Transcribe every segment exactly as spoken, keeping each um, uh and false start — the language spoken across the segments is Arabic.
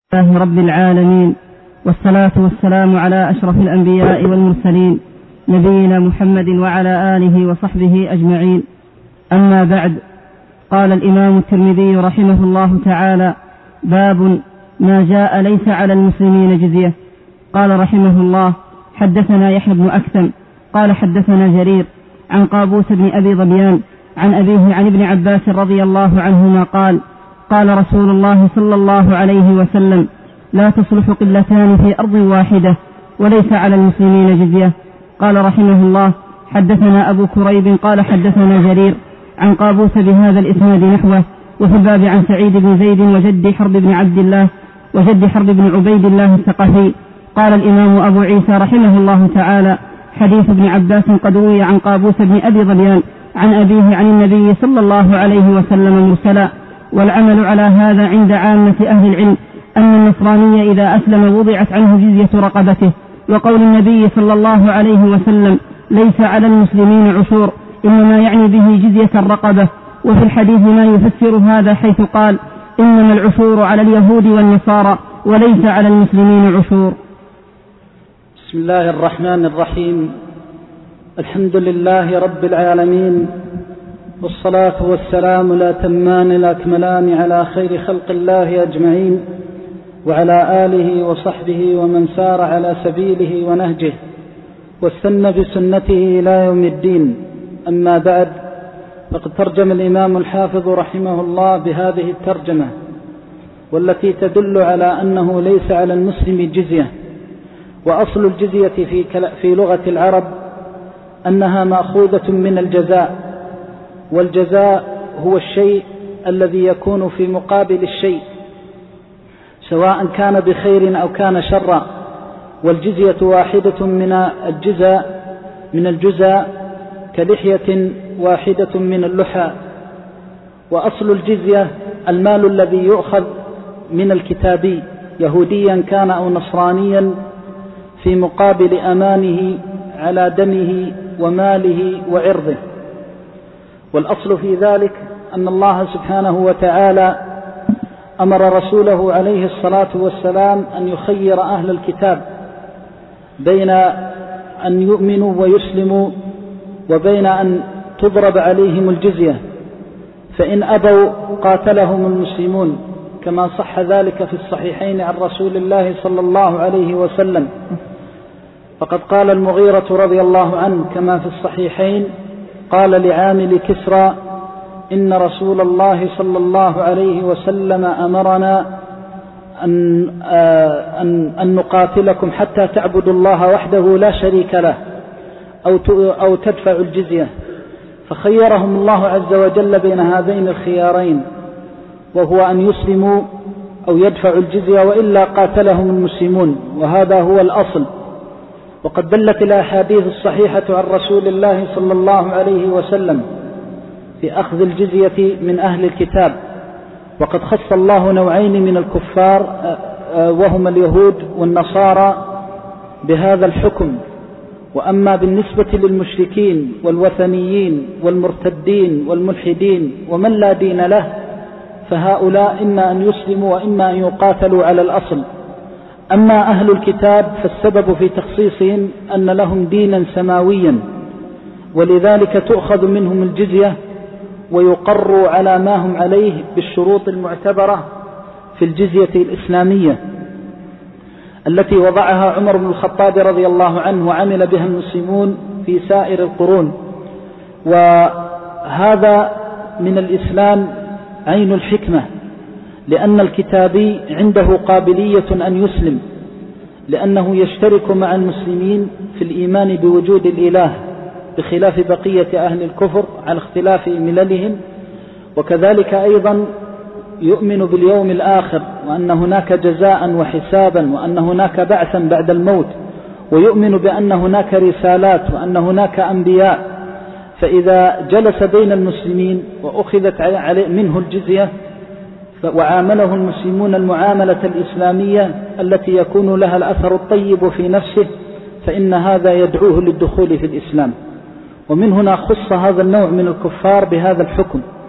الله رب العالمين، والصلاة والسلام على أشرف الأنبياء والمرسلين نبينا محمد وعلى آله وصحبه أجمعين. أما بعد، قال الإمام الترمذي رحمه الله تعالى: باب ما جاء ليس على المسلمين جزية. قال رحمه الله: حدثنا يحيى بن أكثم قال حدثنا جرير عن قابوس بن أبي ظبيان عن أبيه عن ابن عباس رضي الله عنهما قال: قال رسول الله صلى الله عليه وسلم: لا تصلح قلتان في أرض واحدة وليس على المسلمين جزية. قال رحمه الله: حدثنا أبو كريب قال حدثنا جرير عن قابوس بهذا الإسناد نحوه، وفي الباب عن سعيد بن زيد وجد حرب بن عبد الله وجد حرب بن عبيد الله الثقفي. قال الإمام أبو عيسى رحمه الله تعالى: حديث ابن عباس قد روي عن قابوس بن أبي ظبيان عن أبيه عن النبي صلى الله عليه وسلم مرسلا، والعمل على هذا عند عامة أهل العلم أن النصراني إذا أسلم وضعت عنه جزية رقبته، وقول النبي صلى الله عليه وسلم: ليس على المسلمين عشور، إنما يعني به جزية الرقبة. وفي الحديث ما يفسر هذا حيث قال: إنما العشور على اليهود والنصارى وليس على المسلمين عشور. بسم الله الرحمن الرحيم. الحمد لله رب العالمين، والصلاة والسلام لا تمان لا أكملان على خير خلق الله أجمعين، وعلى آله وصحبه ومن سار على سبيله ونهجه واستنى بسنته إلى يوم الدين. أما بعد، فقد ترجم الإمام الحافظ رحمه الله بهذه الترجمة، والتي تدل على أنه ليس على المسلم جزية. وأصل الجزية في, في لغة العرب أنها مأخوذة من الجزاء، والجزاء هو الشيء الذي يكون في مقابل الشيء، سواء كان بخير أو كان شرا. والجزية واحدة من الجزاء من الجزاء كلحية واحدة من اللحى. وأصل الجزية المال الذي يؤخذ من الكتابي، يهوديا كان أو نصرانيا، في مقابل أمانه على دمه وماله وعرضه. والأصل في ذلك أن الله سبحانه وتعالى أمر رسوله عليه الصلاة والسلام أن يخير أهل الكتاب بين أن يؤمنوا ويسلموا وبين أن تضرب عليهم الجزية، فإن أبوا قاتلهم المسلمون، كما صح ذلك في الصحيحين عن رسول الله صلى الله عليه وسلم. فقد قال المغيرة رضي الله عنه كما في الصحيحين: قال لعامل كسرى: إن رسول الله صلى الله عليه وسلم أمرنا أن, أن, أن نقاتلكم حتى تعبدوا الله وحده لا شريك له أو, أو تدفع الجزية. فخيرهم الله عز وجل بين هذين الخيارين، وهو أن يسلموا أو يدفعوا الجزية، وإلا قاتلهم المسلمون، وهذا هو الأصل. وقد دلت الأحاديث الصحيحة عن رسول الله صلى الله عليه وسلم في أخذ الجزية من أهل الكتاب. وقد خص الله نوعين من الكفار وهما اليهود والنصارى بهذا الحكم. وأما بالنسبة للمشركين والوثنيين والمرتدين والملحدين ومن لا دين له، فهؤلاء إما أن يسلموا وإما أن يقاتلوا على الأصل. أما أهل الكتاب فالسبب في تخصيصهم أن لهم دينا سماويا، ولذلك تؤخذ منهم الجزية ويقروا على ما هم عليه بالشروط المعتبرة في الجزية الإسلامية التي وضعها عمر بن الخطاب رضي الله عنه، وعمل بها المسلمون في سائر القرون. وهذا من الإسلام عين الحكمة، لأن الكتابي عنده قابلية أن يسلم، لأنه يشترك مع المسلمين في الإيمان بوجود الإله، بخلاف بقية أهل الكفر على اختلاف مللهم. وكذلك أيضا يؤمن باليوم الآخر، وأن هناك جزاء وحسابا، وأن هناك بعثا بعد الموت، ويؤمن بأن هناك رسالات، وأن هناك أنبياء. فإذا جلس بين المسلمين وأخذت منه الجزية وعامله المسلمون المعاملة الإسلامية التي يكون لها الأثر الطيب في نفسه، فإن هذا يدعوه للدخول في الإسلام. ومن هنا خص هذا النوع من الكفار بهذا الحكم.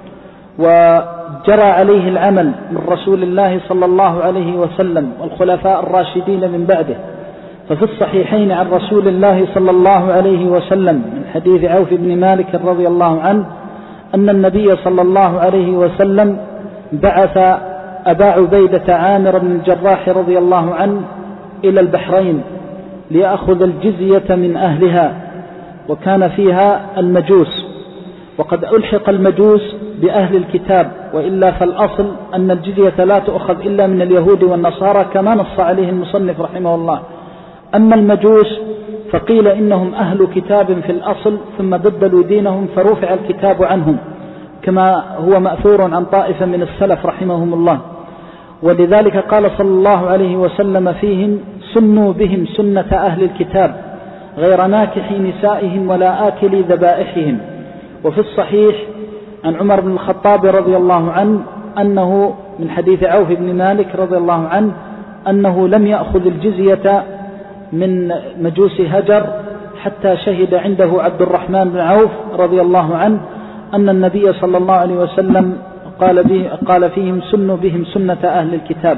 وجرى عليه العمل من رسول الله صلى الله عليه وسلم والخلفاء الراشدين من بعده. ففي الصحيحين عن رسول الله صلى الله عليه وسلم من حديث عوف بن مالك رضي الله عنه أن النبي صلى الله عليه وسلم بعث أبا عبيدة عامر بن الجراح رضي الله عنه إلى البحرين ليأخذ الجزية من أهلها، وكان فيها المجوس، وقد ألحق المجوس بأهل الكتاب، وإلا فالأصل أن الجزية لا تؤخذ إلا من اليهود والنصارى كما نص عليه المصنف رحمه الله. أما المجوس فقيل إنهم أهل كتاب في الأصل ثم بدلوا دينهم فرفع الكتاب عنهم، كما هو مأثور عن طائفة من السلف رحمهم الله. ولذلك قال صلى الله عليه وسلم فيهم: سنوا بهم سنة أهل الكتاب غير ناكح نسائهم ولا آكل ذبائحهم. وفي الصحيح عن عمر بن الخطاب رضي الله عنه أنه من حديث عوف بن مالك رضي الله عنه أنه لم يأخذ الجزية من مجوس هجر حتى شهد عنده عبد الرحمن بن عوف رضي الله عنه أن النبي صلى الله عليه وسلم قال, به قال فيهم: سنوا بهم سنة أهل الكتاب.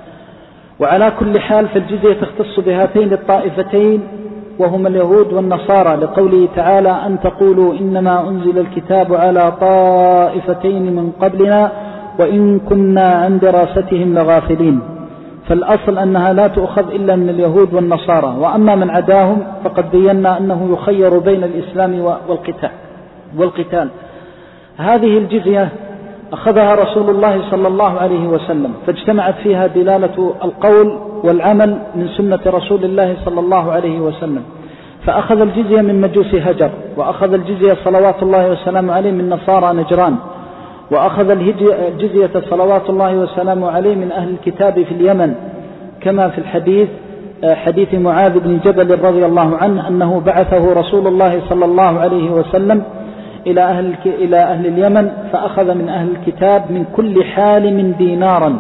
وعلى كل حال فالجزية تختص بهاتين الطائفتين وهم اليهود والنصارى، لقوله تعالى: أن تقولوا إنما أنزل الكتاب على طائفتين من قبلنا وإن كنا عن دراستهم لغافلين. فالأصل أنها لا تؤخذ إلا من اليهود والنصارى، وأما من عداهم فقد بينا أنه يخير بين الإسلام والقتال والقتال. هذه الجزية أخذها رسول الله صلى الله عليه وسلم، فاجتمعت فيها دلالة القول والعمل من سنة رسول الله صلى الله عليه وسلم. فأخذ الجزية من مجوس هجر، وأخذ الجزية صلوات الله وسلامه عليه من نصارى نجران، وأخذ الجزية صلوات الله وسلامه عليه من أهل الكتاب في اليمن، كما في الحديث حديث معاذ بن جبل رضي الله عنه أنه بعثه رسول الله صلى الله عليه وسلم إلى أهل, إلى أهل اليمن فأخذ من أهل الكتاب من كل حال دينارا.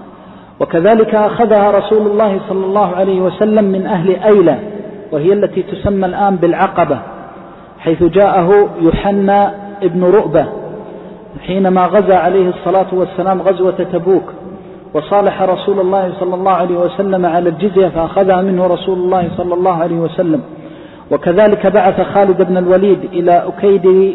وكذلك أخذها رسول الله صلى الله عليه وسلم من أهل أيلة، وهي التي تسمى الآن بالعقبة، حيث جاءه يوحنا ابن رؤبة حينما غزا عليه الصلاة والسلام غزوة تبوك، وصالح رسول الله صلى الله عليه وسلم على الجزية فأخذها منه رسول الله صلى الله عليه وسلم. وكذلك بعث خالد بن الوليد إلى أكيد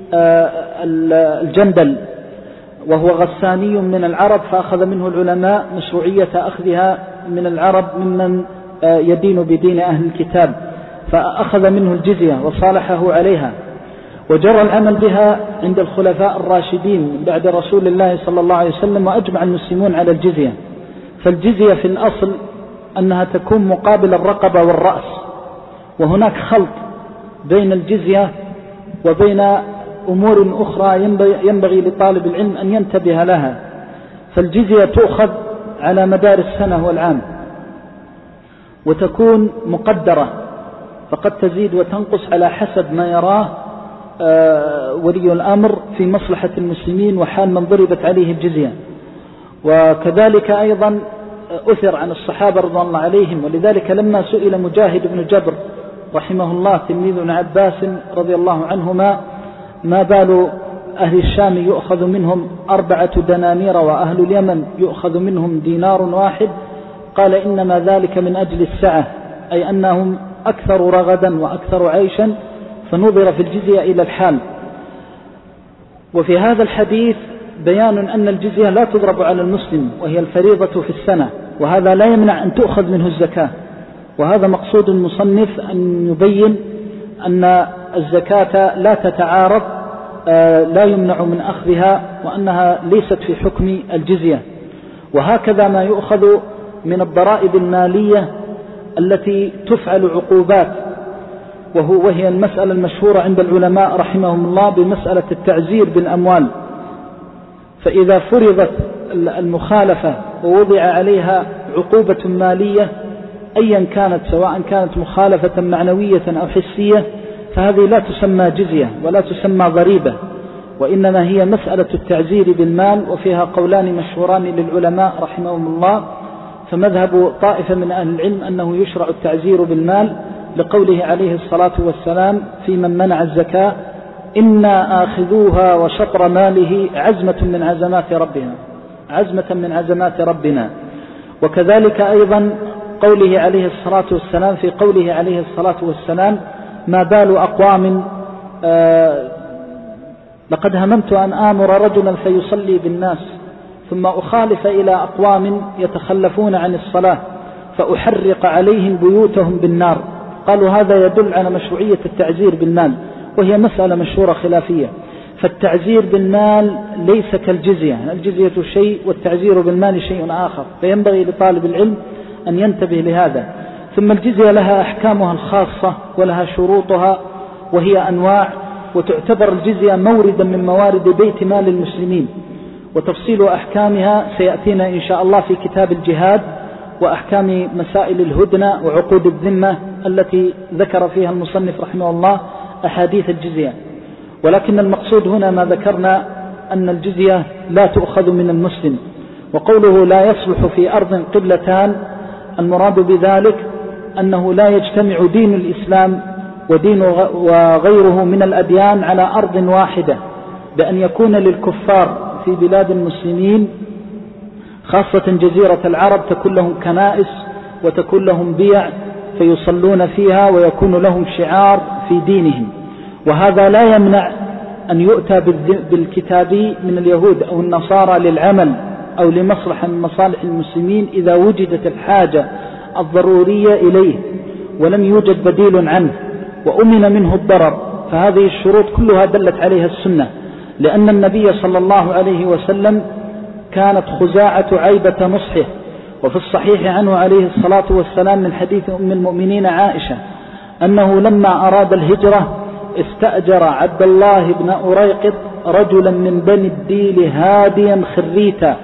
الجندل وهو غساني من العرب، فأخذ منه العلماء مشروعية أخذها من العرب ممن يدين بدين أهل الكتاب، فأخذ منه الجزية وصالحه عليها. وجرى العمل بها عند الخلفاء الراشدين بعد رسول الله صلى الله عليه وسلم، وأجمع المسلمون على الجزية. فالجزية في الأصل أنها تكون مقابل الرقبة والرأس، وهناك خلط بين الجزية وبين أمور أخرى ينبغي لطالب العلم أن ينتبه لها. فالجزية تؤخذ على مدار السنة والعام، وتكون مقدرة، فقد تزيد وتنقص على حسب ما يراه ولي الأمر في مصلحة المسلمين وحال من ضربت عليه الجزية. وكذلك أيضا أثر عن الصحابة رضوان الله عليهم، ولذلك لما سئل مجاهد بن جبر رحمه الله تلميذ ابن عباس رضي الله عنهما ما بال أهل الشام يؤخذ منهم أربعة دنانير وأهل اليمن يؤخذ منهم دينار واحد، قال: إنما ذلك من أجل السعة، أي أنهم أكثر رغدا وأكثر عيشا، فنظر في الجزية إلى الحال. وفي هذا الحديث بيان أن الجزية لا تضرب على المسلم، وهي الفريضة في السنة، وهذا لا يمنع أن تؤخذ منه الزكاة. وهذا مقصود المصنف أن يبين أن الزكاة لا تتعارض، لا يمنع من أخذها، وأنها ليست في حكم الجزية. وهكذا ما يؤخذ من الضرائب المالية التي تفعل عقوبات، وهو وهي المسألة المشهورة عند العلماء رحمهم الله بمسألة التعزير بالأموال. فإذا فرضت المخالفة ووضع عليها عقوبة مالية أيا كانت، سواء كانت مخالفة معنوية أو حسية، فهذه لا تسمى جزية ولا تسمى ضريبة، وإنما هي مسألة التعزير بالمال. وفيها قولان مشهوران للعلماء رحمهم الله. فمذهب طائفة من أهل العلم أنه يشرع التعزير بالمال، لقوله عليه الصلاة والسلام في من منع الزكاة: إنا آخذوها وشطر ماله عزمة من عزمات ربنا عزمة من عزمات ربنا. وكذلك أيضا قوله عليه الصلاة والسلام في قوله عليه الصلاة والسلام ما بال أقوام آه لقد هممت أن آمر رجلا فيصلي بالناس ثم أخالف إلى أقوام يتخلفون عن الصلاة فأحرق عليهم بيوتهم بالنار. قالوا هذا يدل على مشروعية التعزير بالمال، وهي مسألة مشهورة خلافية. فالتعزير بالمال ليس كالجزية، الجزية شيء والتعزير بالمال شيء آخر، فينبغي لطالب العلم أن ينتبه لهذا. ثم الجزية لها أحكامها الخاصة ولها شروطها وهي أنواع، وتعتبر الجزية موردا من موارد بيت مال المسلمين، وتفصيل أحكامها سيأتينا إن شاء الله في كتاب الجهاد وأحكام مسائل الهدنة وعقود الذمة التي ذكر فيها المصنف رحمه الله أحاديث الجزية. ولكن المقصود هنا ما ذكرنا أن الجزية لا تؤخذ من المسلم. وقوله لا يصلح في أرض قبلتان، المراد بذلك أنه لا يجتمع دين الإسلام ودين وغيره من الأديان على أرض واحدة، بأن يكون للكفار في بلاد المسلمين خاصة جزيرة العرب تكون لهم كنائس وتكون لهم بيع فيصلون فيها ويكون لهم شعار في دينهم. وهذا لا يمنع أن يؤتى بالكتابي من اليهود أو النصارى للعمل أو لمصلحة من مصالح المسلمين إذا وجدت الحاجة الضرورية إليه ولم يوجد بديل عنه وأمن منه الضرر. فهذه الشروط كلها دلت عليها السنة، لأن النبي صلى الله عليه وسلم كانت خزاعة عيبة نصحه. وفي الصحيح عنه عليه الصلاة والسلام من حديث أم المؤمنين عائشة أنه لما أراد الهجرة استأجر عبد الله بن أريقط رجلا من بني الديل هاديا خريتا،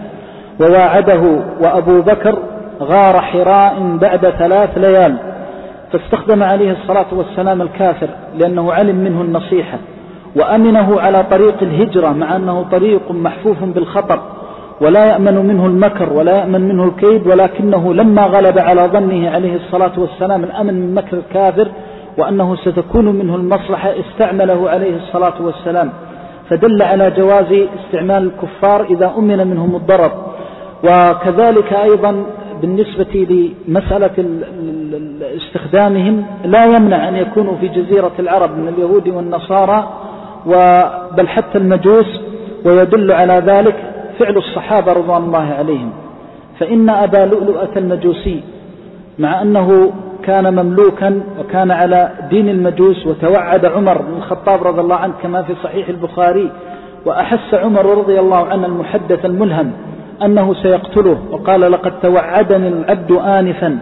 وواعده وأبو بكر غار حراء بعد ثلاث ليال، فاستخدم عليه الصلاة والسلام الكافر لأنه علم منه النصيحة وأمنه على طريق الهجرة، مع أنه طريق محفوف بالخطر ولا يأمن منه المكر ولا يأمن منه الكيد، ولكنه لما غلب على ظنه عليه الصلاة والسلام الأمن من مكر الكافر وأنه ستكون منه المصلحة استعمله عليه الصلاة والسلام. فدل على جواز استعمال الكفار إذا أمن منهم الضرر. وكذلك أيضا بالنسبة لمسألة استخدامهم لا يمنع أن يكونوا في جزيرة العرب من اليهود والنصارى بل حتى المجوس، ويدل على ذلك فعل الصحابة رضوان الله عليهم. فإن أبا لؤلؤة المجوسي مع أنه كان مملوكا وكان على دين المجوس، وتوعد عمر بن الخطاب رضي الله عنه كما في صحيح البخاري، وأحس عمر رضي الله عنه المحدث الملهم أنه سيقتله، وقال لقد توعدني العبد آنفا،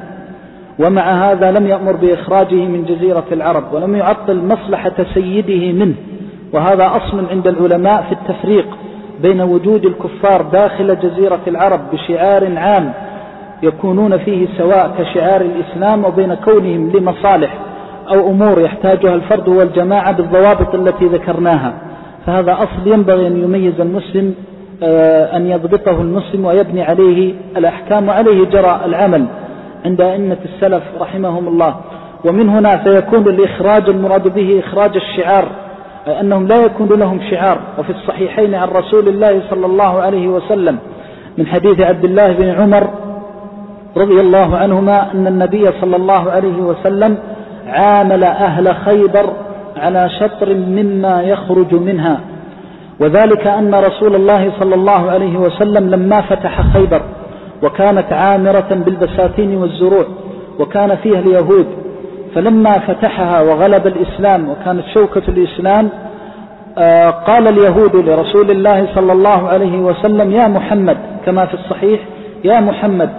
ومع هذا لم يأمر بإخراجه من جزيرة العرب ولم يعطل مصلحة سيده منه. وهذا أصل عند العلماء في التفريق بين وجود الكفار داخل جزيرة العرب بشعار عام يكونون فيه سواء كشعار الإسلام، وبين كونهم لمصالح أو أمور يحتاجها الفرد والجماعة بالضوابط التي ذكرناها. فهذا أصل ينبغي أن يميز المسلم، أن يضبطه المسلم ويبني عليه الأحكام، وعليه جرى العمل عند أئمة السلف رحمهم الله. ومن هنا سيكون الإخراج المراد به إخراج الشعار، أي أنهم لا يكون لهم شعار. وفي الصحيحين عن رسول الله صلى الله عليه وسلم من حديث عبد الله بن عمر رضي الله عنهما أن النبي صلى الله عليه وسلم عامل أهل خيبر على شطر مما يخرج منها، وذلك أن رسول الله صلى الله عليه وسلم لما فتح خيبر وكانت عامرة بالبساتين والزروع وكان فيها اليهود، فلما فتحها وغلب الإسلام وكانت شوكة الإسلام قال اليهود لرسول الله صلى الله عليه وسلم يا محمد، كما في الصحيح يا محمد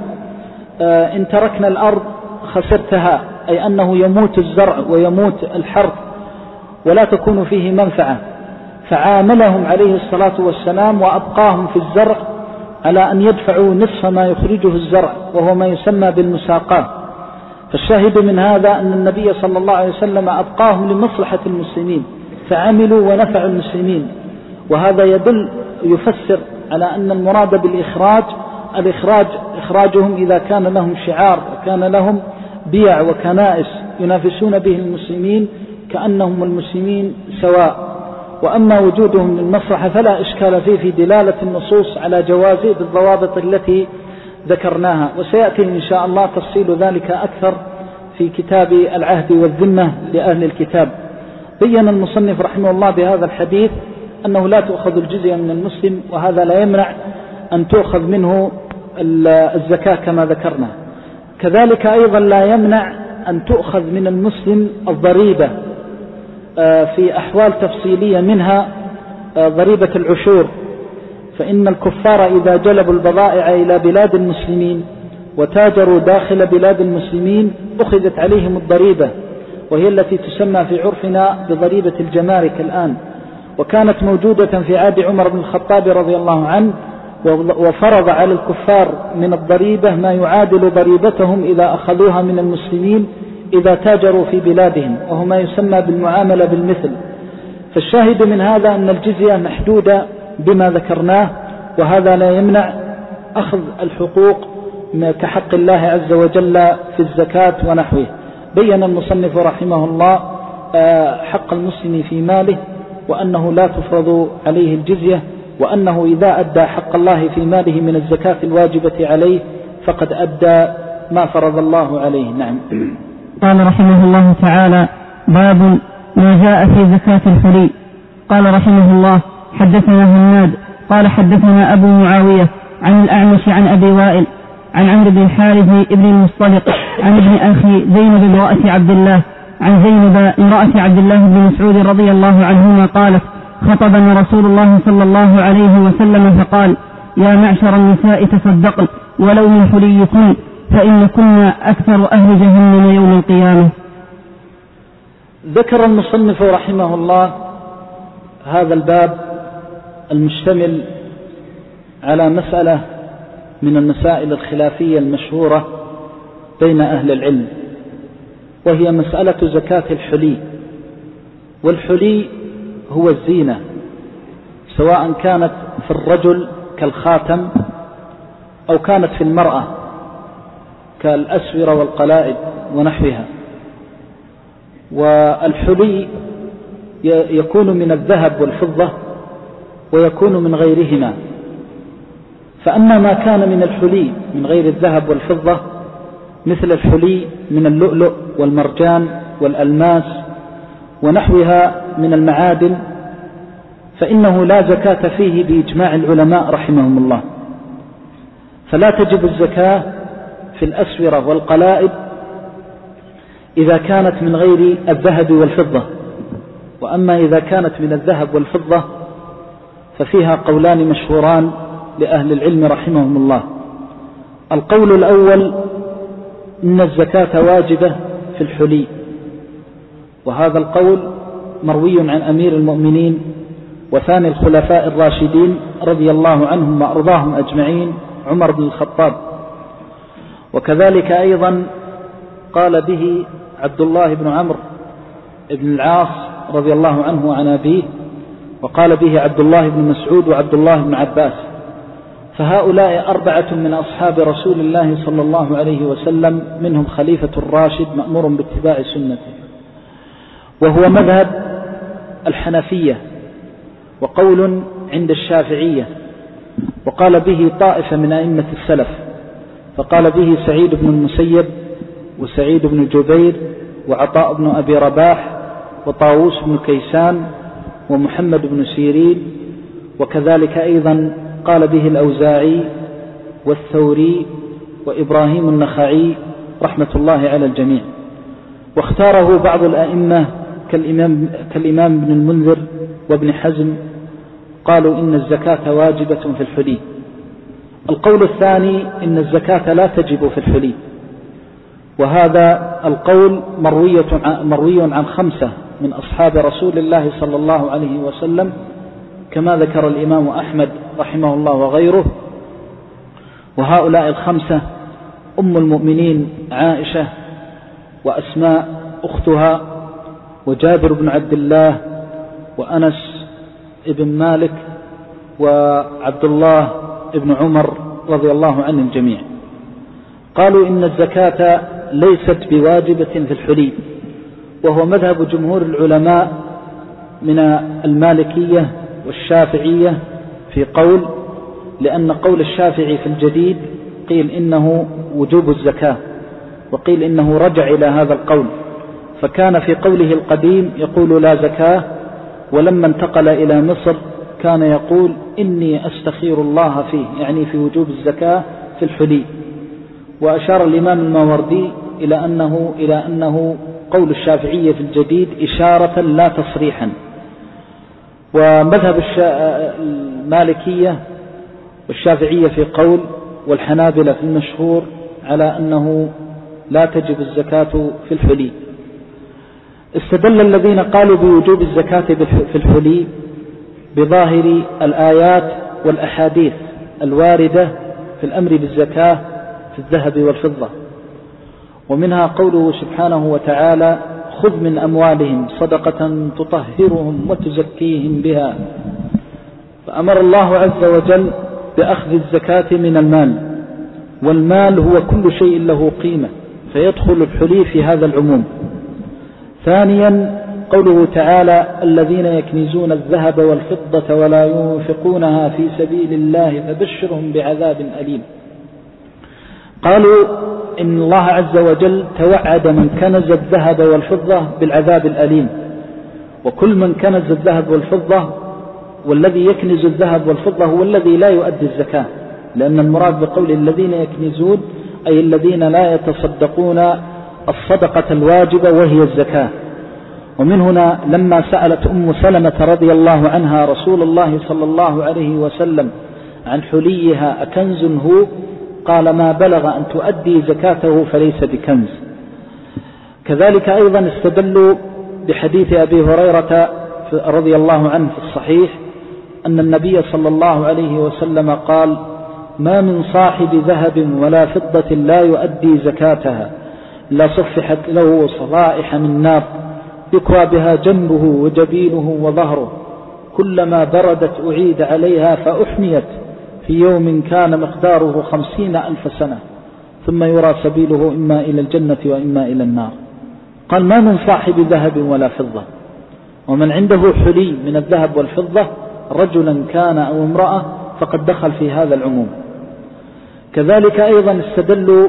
إن تركنا الأرض خسرتها، أي أنه يموت الزرع ويموت الحرث ولا تكون فيه منفعة. فعاملهم عليه الصلاة والسلام وأبقاهم في الزرع على أن يدفعوا نصف ما يخرجه الزرع، وهو ما يسمى بالمساقاة. فالشاهد من هذا أن النبي صلى الله عليه وسلم أبقاهم لمصلحة المسلمين فعملوا ونفعوا المسلمين. وهذا يدل يفسر على أن المراد بالإخراج الإخراج إخراجهم إذا كان لهم شعار وكان لهم بيع وكنائس ينافسون به المسلمين كأنهم المسلمين سواء. وأما وجودهم للمصلحة فلا إشكال فيه في دلالة النصوص على جوازه بالضوابط التي ذكرناها، وسيأتي إن شاء الله تفصيل ذلك أكثر في كتاب العهد والذمة لأهل الكتاب. بيّن المصنف رحمه الله بهذا الحديث أنه لا تؤخذ الجزية من المسلم، وهذا لا يمنع أن تؤخذ منه الزكاة كما ذكرنا. كذلك أيضا لا يمنع أن تؤخذ من المسلم الضريبة في أحوال تفصيلية، منها ضريبة العشور، فإن الكفار إذا جلبوا البضائع إلى بلاد المسلمين وتاجروا داخل بلاد المسلمين أخذت عليهم الضريبة، وهي التي تسمى في عرفنا بضريبة الجمارك الآن، وكانت موجودة في عهد عمر بن الخطاب رضي الله عنه، وفرض على الكفار من الضريبة ما يعادل ضريبتهم إذا أخذوها من المسلمين إذا تاجروا في بلادهم، وهو ما يسمى بالمعاملة بالمثل. فالشاهد من هذا أن الجزية محدودة بما ذكرناه، وهذا لا يمنع أخذ الحقوق كحق الله عز وجل في الزكاة ونحوه. بيّن المصنف رحمه الله حق المسلم في ماله، وأنه لا تفرض عليه الجزية، وأنه إذا أدى حق الله في ماله من الزكاة الواجبة عليه فقد أدى ما فرض الله عليه. نعم. قال رحمه الله تعالى: باب ما جاء في زكاة الحلي. قال رحمه الله: حدثنا هناد قال حدثنا أبو معاوية عن الأعمش عن أبي وائل عن عمرو بن الحارث بن المصطلق عن ابن أخي زينب امرأة عبد الله عن زينب امرأة عبد الله بن مسعود رضي الله عنهما قالت: خطبنا رسول الله صلى الله عليه وسلم فقال: يا معشر النساء تصدقن ولو من حليكن فإن كنا أكثر أهل جهنم يوم القيامة. ذكر المصنف رحمه الله هذا الباب المشتمل على مسألة من المسائل الخلافية المشهورة بين أهل العلم، وهي مسألة زكاة الحلي. والحلي هو الزينة، سواء كانت في الرجل كالخاتم أو كانت في المرأة كالأسورة والقلائد ونحوها. والحلي يكون من الذهب والفضة ويكون من غيرهما. فأما ما كان من الحلي من غير الذهب والفضة مثل الحلي من اللؤلؤ والمرجان والألماس ونحوها من المعادن فإنه لا زكاة فيه بإجماع العلماء رحمهم الله، فلا تجب الزكاة في الأسورة والقلائد إذا كانت من غير الذهب والفضة. وأما إذا كانت من الذهب والفضة ففيها قولان مشهوران لأهل العلم رحمهم الله. القول الأول إن الزكاة واجبة في الحلي، وهذا القول مروي عن أمير المؤمنين وثاني الخلفاء الراشدين رضي الله عنهم وأرضاهم أجمعين عمر بن الخطاب، وكذلك أيضا قال به عبد الله بن عمرو بن العاص رضي الله عنه وعن أبيه، وقال به عبد الله بن مسعود وعبد الله بن عباس. فهؤلاء أربعة من أصحاب رسول الله صلى الله عليه وسلم، منهم خليفة الراشد مأمور باتباع سنته، وهو مذهب الحنفية وقول عند الشافعية، وقال به طائفة من أئمة السلف، فقال به سعيد بن المسيب وسعيد بن جبير وعطاء بن أبي رباح وطاووس بن كيسان ومحمد بن سيرين، وكذلك أيضا قال به الأوزاعي والثوري وإبراهيم النخعي رحمة الله على الجميع. واختاره بعض الأئمة كالإمام, كالإمام ابن المنذر وابن حزم، قالوا إن الزكاة واجبة في الحلي. القول الثاني إن الزكاة لا تجب في الحلي، وهذا القول مروي عن خمسة من أصحاب رسول الله صلى الله عليه وسلم كما ذكر الإمام أحمد رحمه الله وغيره. وهؤلاء الخمسة أم المؤمنين عائشة وأسماء أختها وجابر بن عبد الله وأنس ابن مالك وعبد الله ابن عمر رضي الله عن الجميع. قالوا إن الزكاة ليست بواجبة في الحلي، وهو مذهب جمهور العلماء من المالكية والشافعية في قول، لأن قول الشافعي في الجديد قيل إنه وجوب الزكاة، وقيل إنه رجع إلى هذا القول، فكان في قوله القديم يقول لا زكاة، ولما انتقل إلى مصر كان يقول إني أستخير الله فيه، يعني في وجوب الزكاة في الحلي. وأشار الإمام الماوردي إلى أنه, إلى أنه قول الشافعية في الجديد إشارة لا تصريحا. ومذهب المالكية والشافعية في قول، والحنابلة في المشهور على أنه لا تجب الزكاة في الحلي. استدل الذين قالوا بوجوب الزكاة في الحلي بظاهر الآيات والأحاديث الواردة في الأمر بالزكاة في الذهب والفضة، ومنها قوله سبحانه وتعالى: خذ من أموالهم صدقة تطهرهم وتزكيهم بها. فأمر الله عز وجل بأخذ الزكاة من المال، والمال هو كل شيء له قيمة، فيدخل الحلي في هذا العموم. ثانيا قوله تعالى: الذين يكنزون الذهب والفضة ولا ينفقونها في سبيل الله فبشرهم بعذاب أليم. قالوا إن الله عز وجل توعد من كنز الذهب والفضة بالعذاب الأليم، وكل من كنز الذهب والفضة، والذي يكنز الذهب والفضة هو الذي لا يؤدي الزكاة، لأن المراد بقول الذين يكنزون أي الذين لا يتصدقون الصدقة الواجبة وهي الزكاة. ومن هنا لما سألت أم سلمة رضي الله عنها رسول الله صلى الله عليه وسلم عن حليها أكنز هو؟ قال: ما بلغ أن تؤدي زكاته فليس بكنز. كذلك أيضا استدلوا بحديث أبي هريرة رضي الله عنه في الصحيح أن النبي صلى الله عليه وسلم قال: ما من صاحب ذهب ولا فضة لا يؤدي زكاتها لا صفحت له صفائح من نار يكوى بها جنبه وجبينه وظهره، كلما بردت أعيد عليها فأحميت في يوم كان مقداره خمسين ألف سنة، ثم يرى سبيله إما إلى الجنة وإما إلى النار. قال: ما من صاحب ذهب ولا فضة، ومن عنده حلي من الذهب والفضة رجلا كان أو امرأة فقد دخل في هذا العموم. كذلك أيضا استدلوا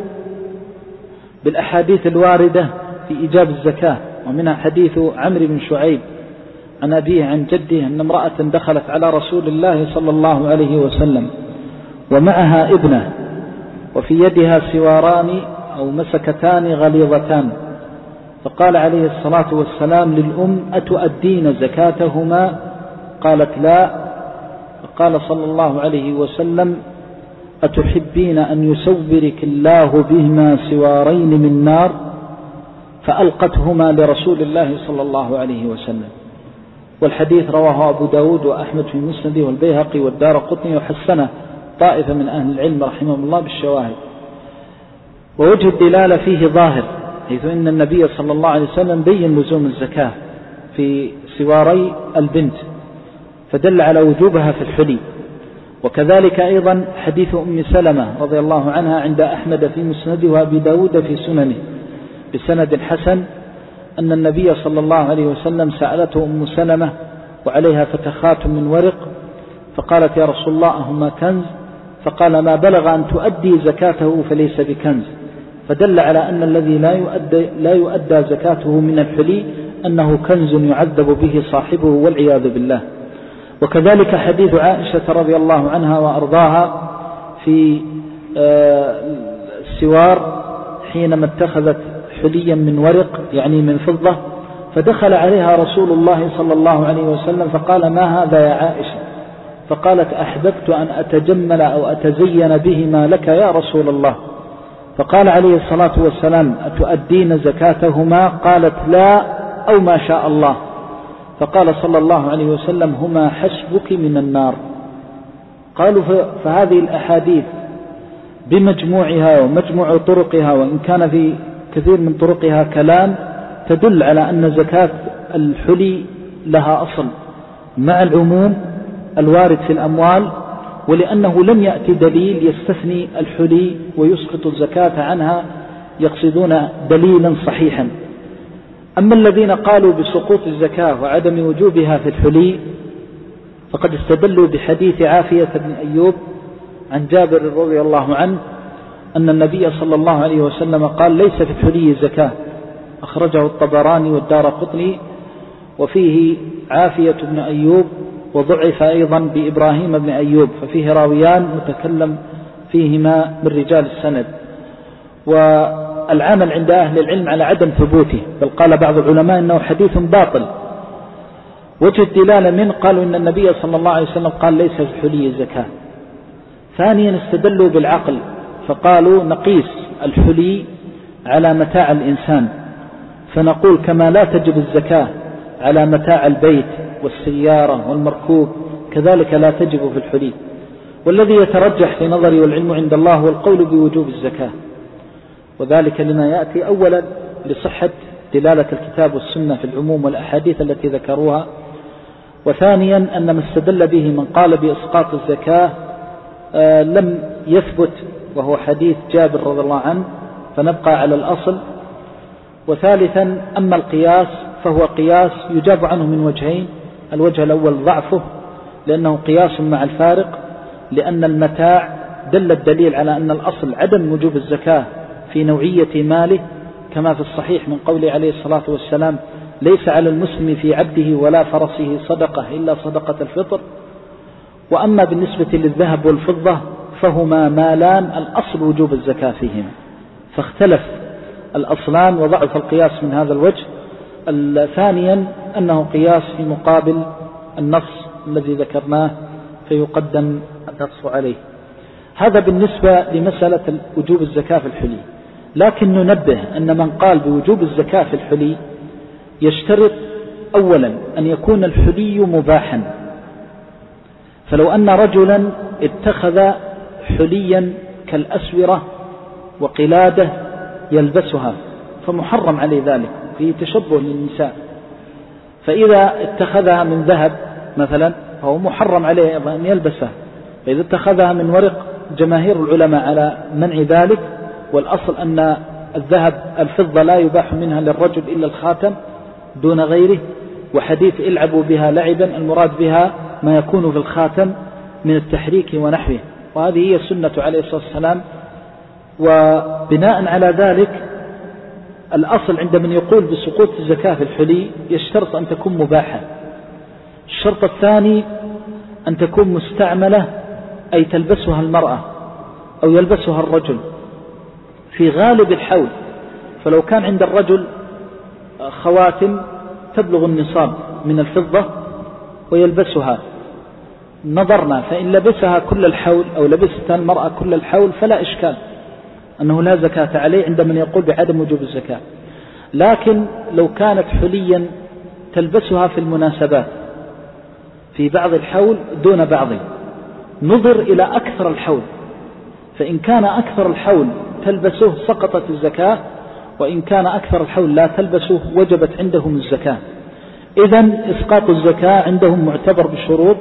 بالأحاديث الواردة في إيجاب الزكاة، ومنها حديث عمرو بن شعيب عن أبيه عن جده أن امرأة دخلت على رسول الله صلى الله عليه وسلم ومعها ابنه، وفي يدها سواران أو مسكتان غليظتان، فقال عليه الصلاة والسلام للأم: أتؤدين زكاتهما؟ قالت: لا. فقال صلى الله عليه وسلم: أتحبين أن يسورك الله بهما سوارين من نار؟ فألقتهما لرسول الله صلى الله عليه وسلم. والحديث رواه أبو داود وأحمد في مسنده والبيهقي والدارقطني وحسنه طائفة من أهل العلم رحمهم الله بالشواهد. ووجه الدلالة فيه ظاهر، حيث إن النبي صلى الله عليه وسلم بين لزوم الزكاة في سواري البنت، فدل على وجوبها في الحلي. وكذلك أيضا حديث أم سلمة رضي الله عنها عند أحمد في مسنده وأبي داود في سننه بسند حسن أن النبي صلى الله عليه وسلم سألته أم سلمة وعليها فتخات من ورق، فقالت: يا رسول الله أهما كنز؟ فقال: ما بلغ أن تؤدي زكاته فليس بكنز. فدل على أن الذي لا يؤدى, لا يؤدى زكاته من الحلي أنه كنز يعذب به صاحبه والعياذ بالله. وكذلك حديث عائشة رضي الله عنها وأرضاها في السوار حينما اتخذت حليا من ورق يعني من فضة، فدخل عليها رسول الله صلى الله عليه وسلم فقال: ما هذا يا عائشة؟ فقالت: أحببت أن أتجمل أو أتزين بهما لك يا رسول الله. فقال عليه الصلاة والسلام: أتؤدين زكاتهما؟ قالت: لا، أو ما شاء الله. فقال صلى الله عليه وسلم: هما حسبك من النار. قالوا: فهذه الأحاديث بمجموعها ومجموع طرقها، وإن كان في كثير من طرقها كلام، تدل على أن زكاة الحلي لها أصل مع العموم الوارد في الأموال، ولأنه لم يأتي دليل يستثني الحلي ويسقط الزكاة عنها، يقصدون دليلا صحيحا. أما الذين قالوا بسقوط الزكاة وعدم وجوبها في الحلي فقد استدلوا بحديث عافية بن أيوب عن جابر رضي الله عنه أن النبي صلى الله عليه وسلم قال ليس في الحلي زكاة، أخرجه الطبراني والدارقطني، وفيه عافية بن أيوب، وضعف أيضا بإبراهيم بن أيوب، ففيه راويان متكلم فيهما من رجال السند. والعمل عند أهل العلم على عدم ثبوته، بل قال بعض العلماء إنه حديث باطل. وجه الدلالة منه قالوا إن النبي صلى الله عليه وسلم قال ليس في الحلي زكاة. ثانيا استدلوا بالعقل فقالوا نقيس الحلي على متاع الإنسان، فنقول كما لا تجب الزكاة على متاع البيت والسيارة والمركوب كذلك لا تجب في الحلي. والذي يترجح في نظري والعلم عند الله هو القول بوجوب الزكاة، وذلك لما يأتي أولا لصحة دلالة الكتاب والسنة في العموم والأحاديث التي ذكروها، وثانيا أن ما استدل به من قال بإسقاط الزكاة آه لم يثبت، وهو حديث جابر رضي الله عنه، فنبقى على الأصل. وثالثا أما القياس فهو قياس يجاب عنه من وجهين: الوجه الأول ضعفه لأنه قياس مع الفارق، لأن المتاع دل الدليل على أن الأصل عدم وجوب الزكاة في نوعية ماله، كما في الصحيح من قوله عليه الصلاة والسلام: ليس على المسلم في عبده ولا فرسه صدقة إلا صدقة الفطر. وأما بالنسبة للذهب والفضة فهما مالان الأصل وجوب الزكاة فيهما، فاختلف الأصلان وضعف القياس من هذا الوجه. ثانيا أنه قياس في مقابل النص الذي ذكرناه فيقدم النص عليه. هذا بالنسبة لمسألة وجوب الزكاة في الحلي. لكن ننبه أن من قال بوجوب الزكاة في الحلي يشترط أولا أن يكون الحلي مباحا. فلو أن رجلا اتخذ حليا كالأسورة وقلادة يلبسها فمحرم عليه ذلك، فيه تشبه للنساء. فإذا اتخذها من ذهب مثلا فهو محرم عليه أن يلبسها، فإذا اتخذها من ورق جماهير العلماء على منع ذلك، والأصل أن الذهب الفضة لا يباح منها للرجل إلا الخاتم دون غيره. وحديث العبوا بها لعبا المراد بها ما يكون في الخاتم من التحريك ونحوه، وهذه هي السنة عليه الصلاة والسلام. وبناء على ذلك الأصل عند من يقول بسقوط الزكاة في الحلي يشترط أن تكون مباحة. الشرط الثاني أن تكون مستعملة، أي تلبسها المرأة أو يلبسها الرجل في غالب الحول. فلو كان عند الرجل خواتم تبلغ النصاب من الفضة ويلبسها نظرنا، فإن لبسها كل الحول أو لبستها المرأة كل الحول فلا إشكال أنه لا زكاة عليه عند من يقول بعدم وجوب الزكاة. لكن لو كانت حليا تلبسها في المناسبات في بعض الحول دون بعض نظر إلى أكثر الحول، فإن كان أكثر الحول تلبسه سقطت الزكاة، وإن كان أكثر الحول لا تلبسه وجبت عندهم الزكاة. إذن إسقاط الزكاة عندهم معتبر بشروط.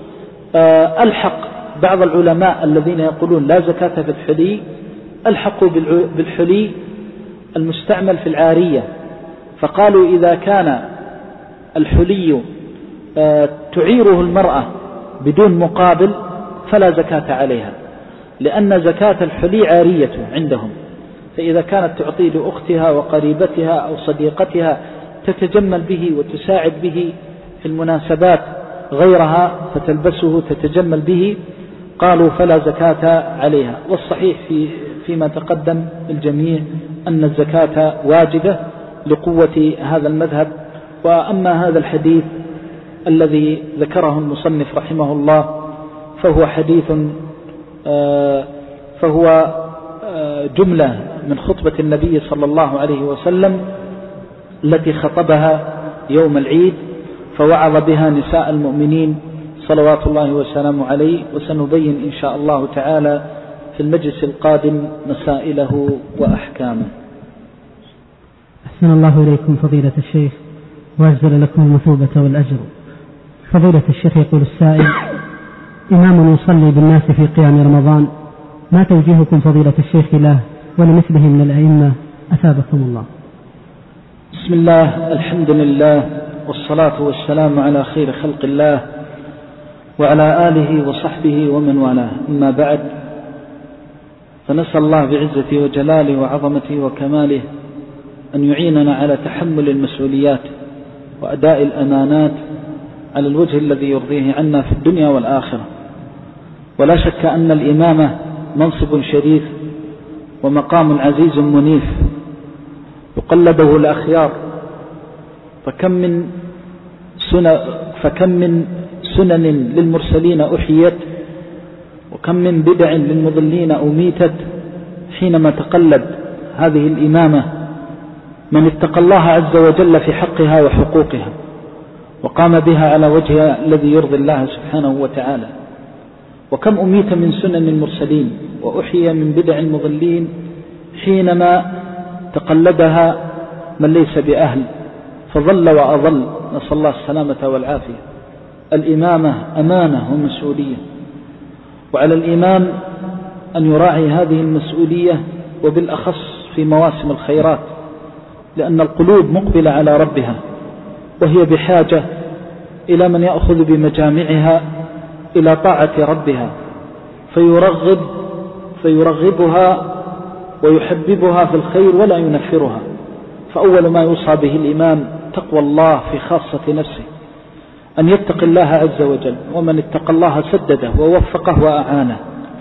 ألحق بعض العلماء الذين يقولون لا زكاة في الحلي ألحقوا بالحلي المستعمل في العارية، فقالوا إذا كان الحلي تعيره المرأة بدون مقابل فلا زكاة عليها، لأن زكاة الحلي عارية عندهم. فإذا كانت تعطي لأختها وقريبتها أو صديقتها تتجمل به وتساعد به في المناسبات غيرها فتلبسه تتجمل به، قالوا فلا زكاة عليها. والصحيح في فيما تقدم الجميع أن الزكاة واجبة لقوة هذا المذهب. وأما هذا الحديث الذي ذكره المصنف رحمه الله فهو حديث فهو جملة من خطبة النبي صلى الله عليه وسلم التي خطبها يوم العيد، فوعظ بها نساء المؤمنين صلوات الله وسلامه عليه. وسنبين إن شاء الله تعالى في المجلس القادم مسائله وأحكامه. أحسن الله إليكم فضيلة الشيخ وأجزل لكم المثوبة والأجر. فضيلة الشيخ يقول السائل: إمام يصلي بالناس في قيام رمضان، ما توجيهكم فضيلة الشيخ له ولمثله من الأئمة أثابكم الله؟ بسم الله، الحمد لله، والصلاة والسلام على خير خلق الله وعلى آله وصحبه ومن والاه، أما بعد، فنسأل الله بعزته وجلاله وعظمته وكماله أن يعيننا على تحمل المسؤوليات وأداء الأمانات على الوجه الذي يرضيه عنا في الدنيا والآخرة. ولا شك أن الإمامة منصب شريف ومقام عزيز منيف يقلده الأخيار، فكم من سنن فكم من سنن للمرسلين أحيت، وكم من بدع للمضلين أميتت حينما تقلد هذه الإمامة من اتقى الله عز وجل في حقها وحقوقها وقام بها على وجهها الذي يرضي الله سبحانه وتعالى. وكم أميت من سنن المرسلين وأحيي من بدع المضلين حينما تقلدها من ليس بأهل فظل وأظل، نسأل الله السلامة والعافية. الإمامة أمانة ومسؤولية، وعلى الإمام أن يراعي هذه المسؤولية، وبالأخص في مواسم الخيرات، لأن القلوب مقبلة على ربها وهي بحاجة إلى من يأخذ بمجامعها إلى طاعة ربها فيرغب فيرغبها ويحببها في الخير ولا ينفرها. فأول ما يوصى به الإمام تقوى الله في خاصة نفسه، أن يتقي الله عز وجل، ومن اتقى الله سدده ووفقه وأعانه.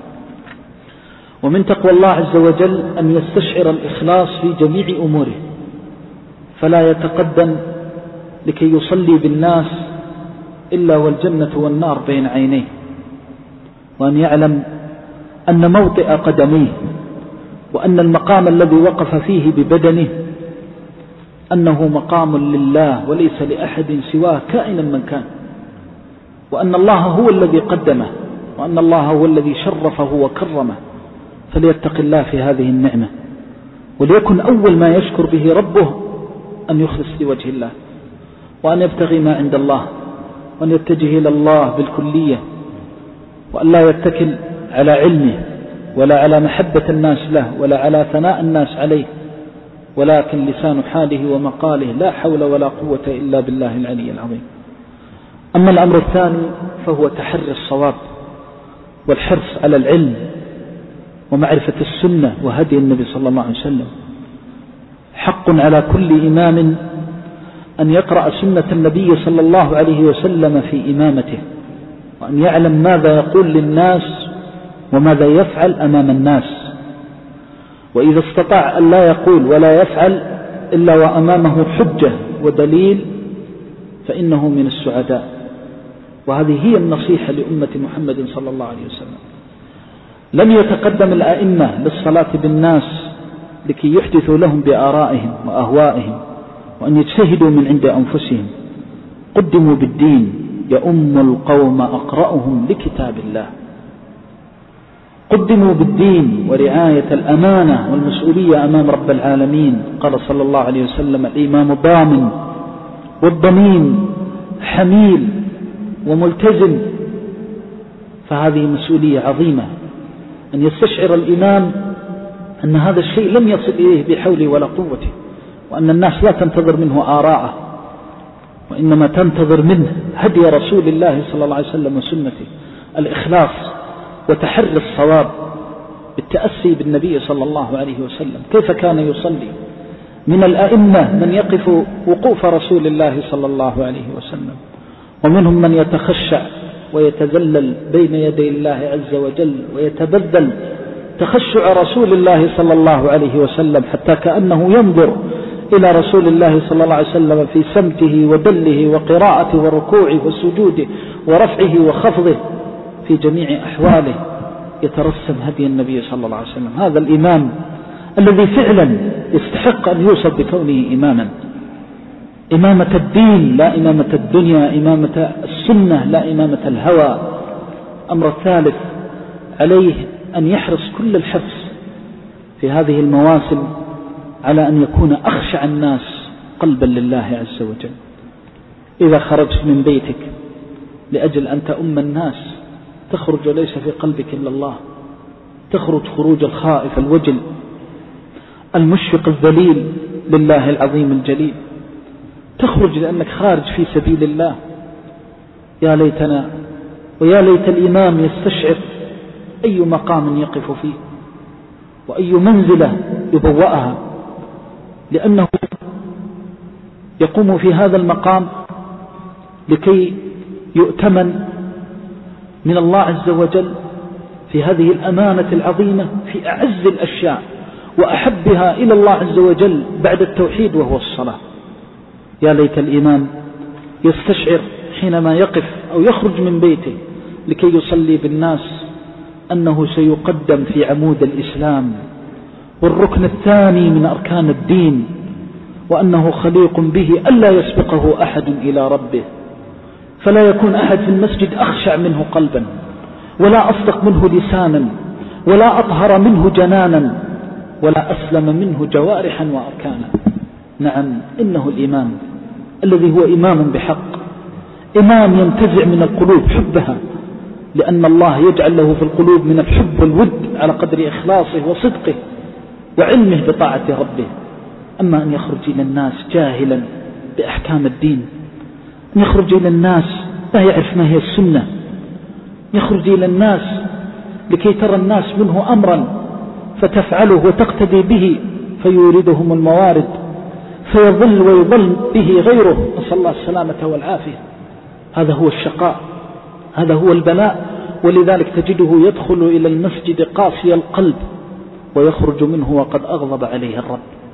ومن تقوى الله عز وجل أن يستشعر الإخلاص في جميع أموره، فلا يتقدم لكي يصلي بالناس إلا والجنة والنار بين عينيه، وأن يعلم أن موطئ قدميه وأن المقام الذي وقف فيه ببدنه أنه مقام لله وليس لأحد سواه كائنا من كان، وأن الله هو الذي قدمه، وأن الله هو الذي شرفه وكرمه، فليتق الله في هذه النعمة، وليكن أول ما يشكر به ربه أن يخلص لوجه الله، وأن يبتغي ما عند الله، وأن يتجه إلى الله بالكلية، وأن لا يتكل على علمه ولا على محبة الناس له ولا على ثناء الناس عليه، ولكن لسان حاله ومقاله لا حول ولا قوة إلا بالله العلي العظيم. أما الأمر الثاني فهو تحري الصواب والحرص على العلم ومعرفة السنة وهدي النبي صلى الله عليه وسلم. حق على كل إمام أن يقرأ سنة النبي صلى الله عليه وسلم في إمامته، وأن يعلم ماذا يقول للناس وماذا يفعل أمام الناس، وإذا استطاع أن لا يقول ولا يفعل إلا وأمامه حجة ودليل فإنه من السعداء. وهذه هي النصيحة لأمة محمد صلى الله عليه وسلم. لم يتقدم الأئمة للصلاة بالناس لكي يحدثوا لهم بآرائهم وأهوائهم وأن يجتهدوا من عند أنفسهم، قدموا بالدين يؤم القوم أقرأهم لكتاب الله. قدموا بالدين ورعاية الأمانة والمسؤولية أمام رب العالمين. قال صلى الله عليه وسلم: الإمام ضامن والضمين حميل وملتزم. فهذه مسؤولية عظيمة، أن يستشعر الإمام أن هذا الشيء لم يصل إليه بحوله ولا قوته، وأن الناس لا تنتظر منه آراءه، وإنما تنتظر منه هدي رسول الله صلى الله عليه وسلم وسنته، الإخلاص وتحري الصواب بالتأسي بالنبي صلى الله عليه وسلم. كيف كان يصلي؟ من الأئمة من يقف وقوف رسول الله صلى الله عليه وسلم، ومنهم من يتخشع ويتذلل بين يدي الله عز وجل ويتبذل تخشع رسول الله صلى الله عليه وسلم، حتى كأنه ينظر إلى رسول الله صلى الله عليه وسلم في سمته ودله وقراءته وركوعه وسجوده ورفعه وخفضه في جميع أحواله، يترسم هدي النبي صلى الله عليه وسلم. هذا الإمام الذي فعلا يستحق أن يوصف بكونه إماما، إمامة الدين لا إمامة الدنيا، إمامة السنة لا إمامة الهوى. أمر الثالث عليه أن يحرص كل الحرص في هذه المواسم على أن يكون أخشع الناس قلبا لله عز وجل. إذا خرجت من بيتك لأجل أن تؤم الناس تخرج ليس في قلبك إلا الله، تخرج خروج الخائف الوجل المشفق الذليل لله العظيم الجليل. تخرج لأنك خارج في سبيل الله. يا ليتنا ويا ليت الإمام يستشعر أي مقام يقف فيه وأي منزلة يبوأها، لأنه يقوم في هذا المقام لكي يؤتمن من الله عز وجل في هذه الأمانة العظيمة في أعز الأشياء وأحبها إلى الله عز وجل بعد التوحيد وهو الصلاة. يا ليت الإمام يستشعر حينما يقف أو يخرج من بيته لكي يصلي بالناس أنه سيقدم في عمود الإسلام والركن الثاني من أركان الدين، وأنه خليق به ألا يسبقه أحد إلى ربه، فلا يكون أحد في المسجد أخشع منه قلبا ولا أصدق منه لسانا ولا أطهر منه جنانا ولا أسلم منه جوارحا وأركانا. نعم، إنه الإمام الذي هو إمام بحق، إمام ينتزع من القلوب حبها، لأن الله يجعل له في القلوب من الحب والود على قدر إخلاصه وصدقه وعلمه بطاعة ربه. أما أن يخرج إلى الناس جاهلا بأحكام الدين، أن يخرج إلى الناس لا يعرف ما هي السنة، يخرج إلى الناس لكي ترى الناس منه أمرا فتفعله وتقتدي به فيوردهم الموارد فيظل ويظل به غيره، نسأل الله السلامة والعافية. هذا هو الشقاء، هذا هو البلاء. ولذلك تجده يدخل إلى المسجد قاسي القلب ويخرج منه وقد أغضب عليه الرب.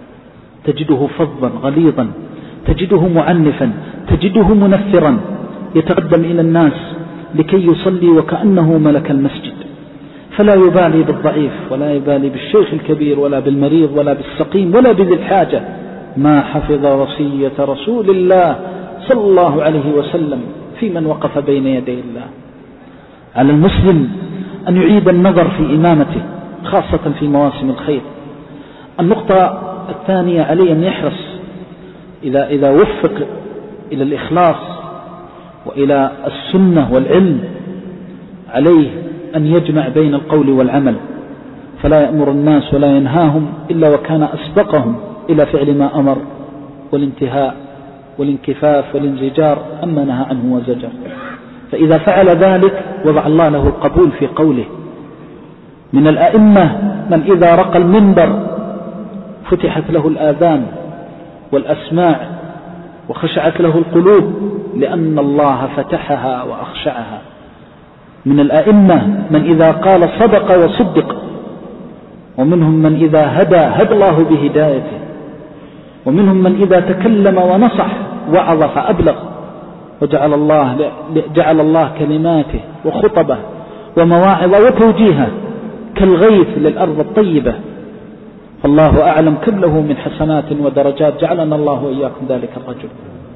تجده فظا غليظا، تجده معنفا، تجده منفرا، يتقدم إلى الناس لكي يصلي وكأنه ملك المسجد، فلا يبالي بالضعيف ولا يبالي بالشيخ الكبير ولا بالمريض ولا بالسقيم ولا بذي الحاجة. ما حفظ وصية رسول الله صلى الله عليه وسلم في من وقف بين يدي الله. على المسلم أن يعيد النظر في إمامته خاصة في مواسم الخير. النقطة الثانية عليه أن يحرص إذا, إذا وفق إلى الإخلاص وإلى السنة والعلم، عليه أن يجمع بين القول والعمل، فلا يأمر الناس ولا ينهاهم إلا وكان أسبقهم إلى فعل ما أمر والانتهاء والانكفاف والانزجار أما نهى عنه وزجر. فإذا فعل ذلك وضع الله له القبول في قوله. من الأئمة من إذا رقى المنبر فتحت له الآذان والأسماع وخشعت له القلوب لأن الله فتحها وأخشعها. من الأئمة من إذا قال صدق وصدق، ومنهم من إذا هدى هدى الله بهدايته، ومنهم من إذا تكلم ونصح وعظ فأبلغ، وجعل الله, جعل الله كلماته وخطبه ومواعظ وتوجيهه كالغيث للأرض الطيبة. فالله أعلم كم له من حسنات ودرجات، جعلنا الله وإياكم ذلك الرجل.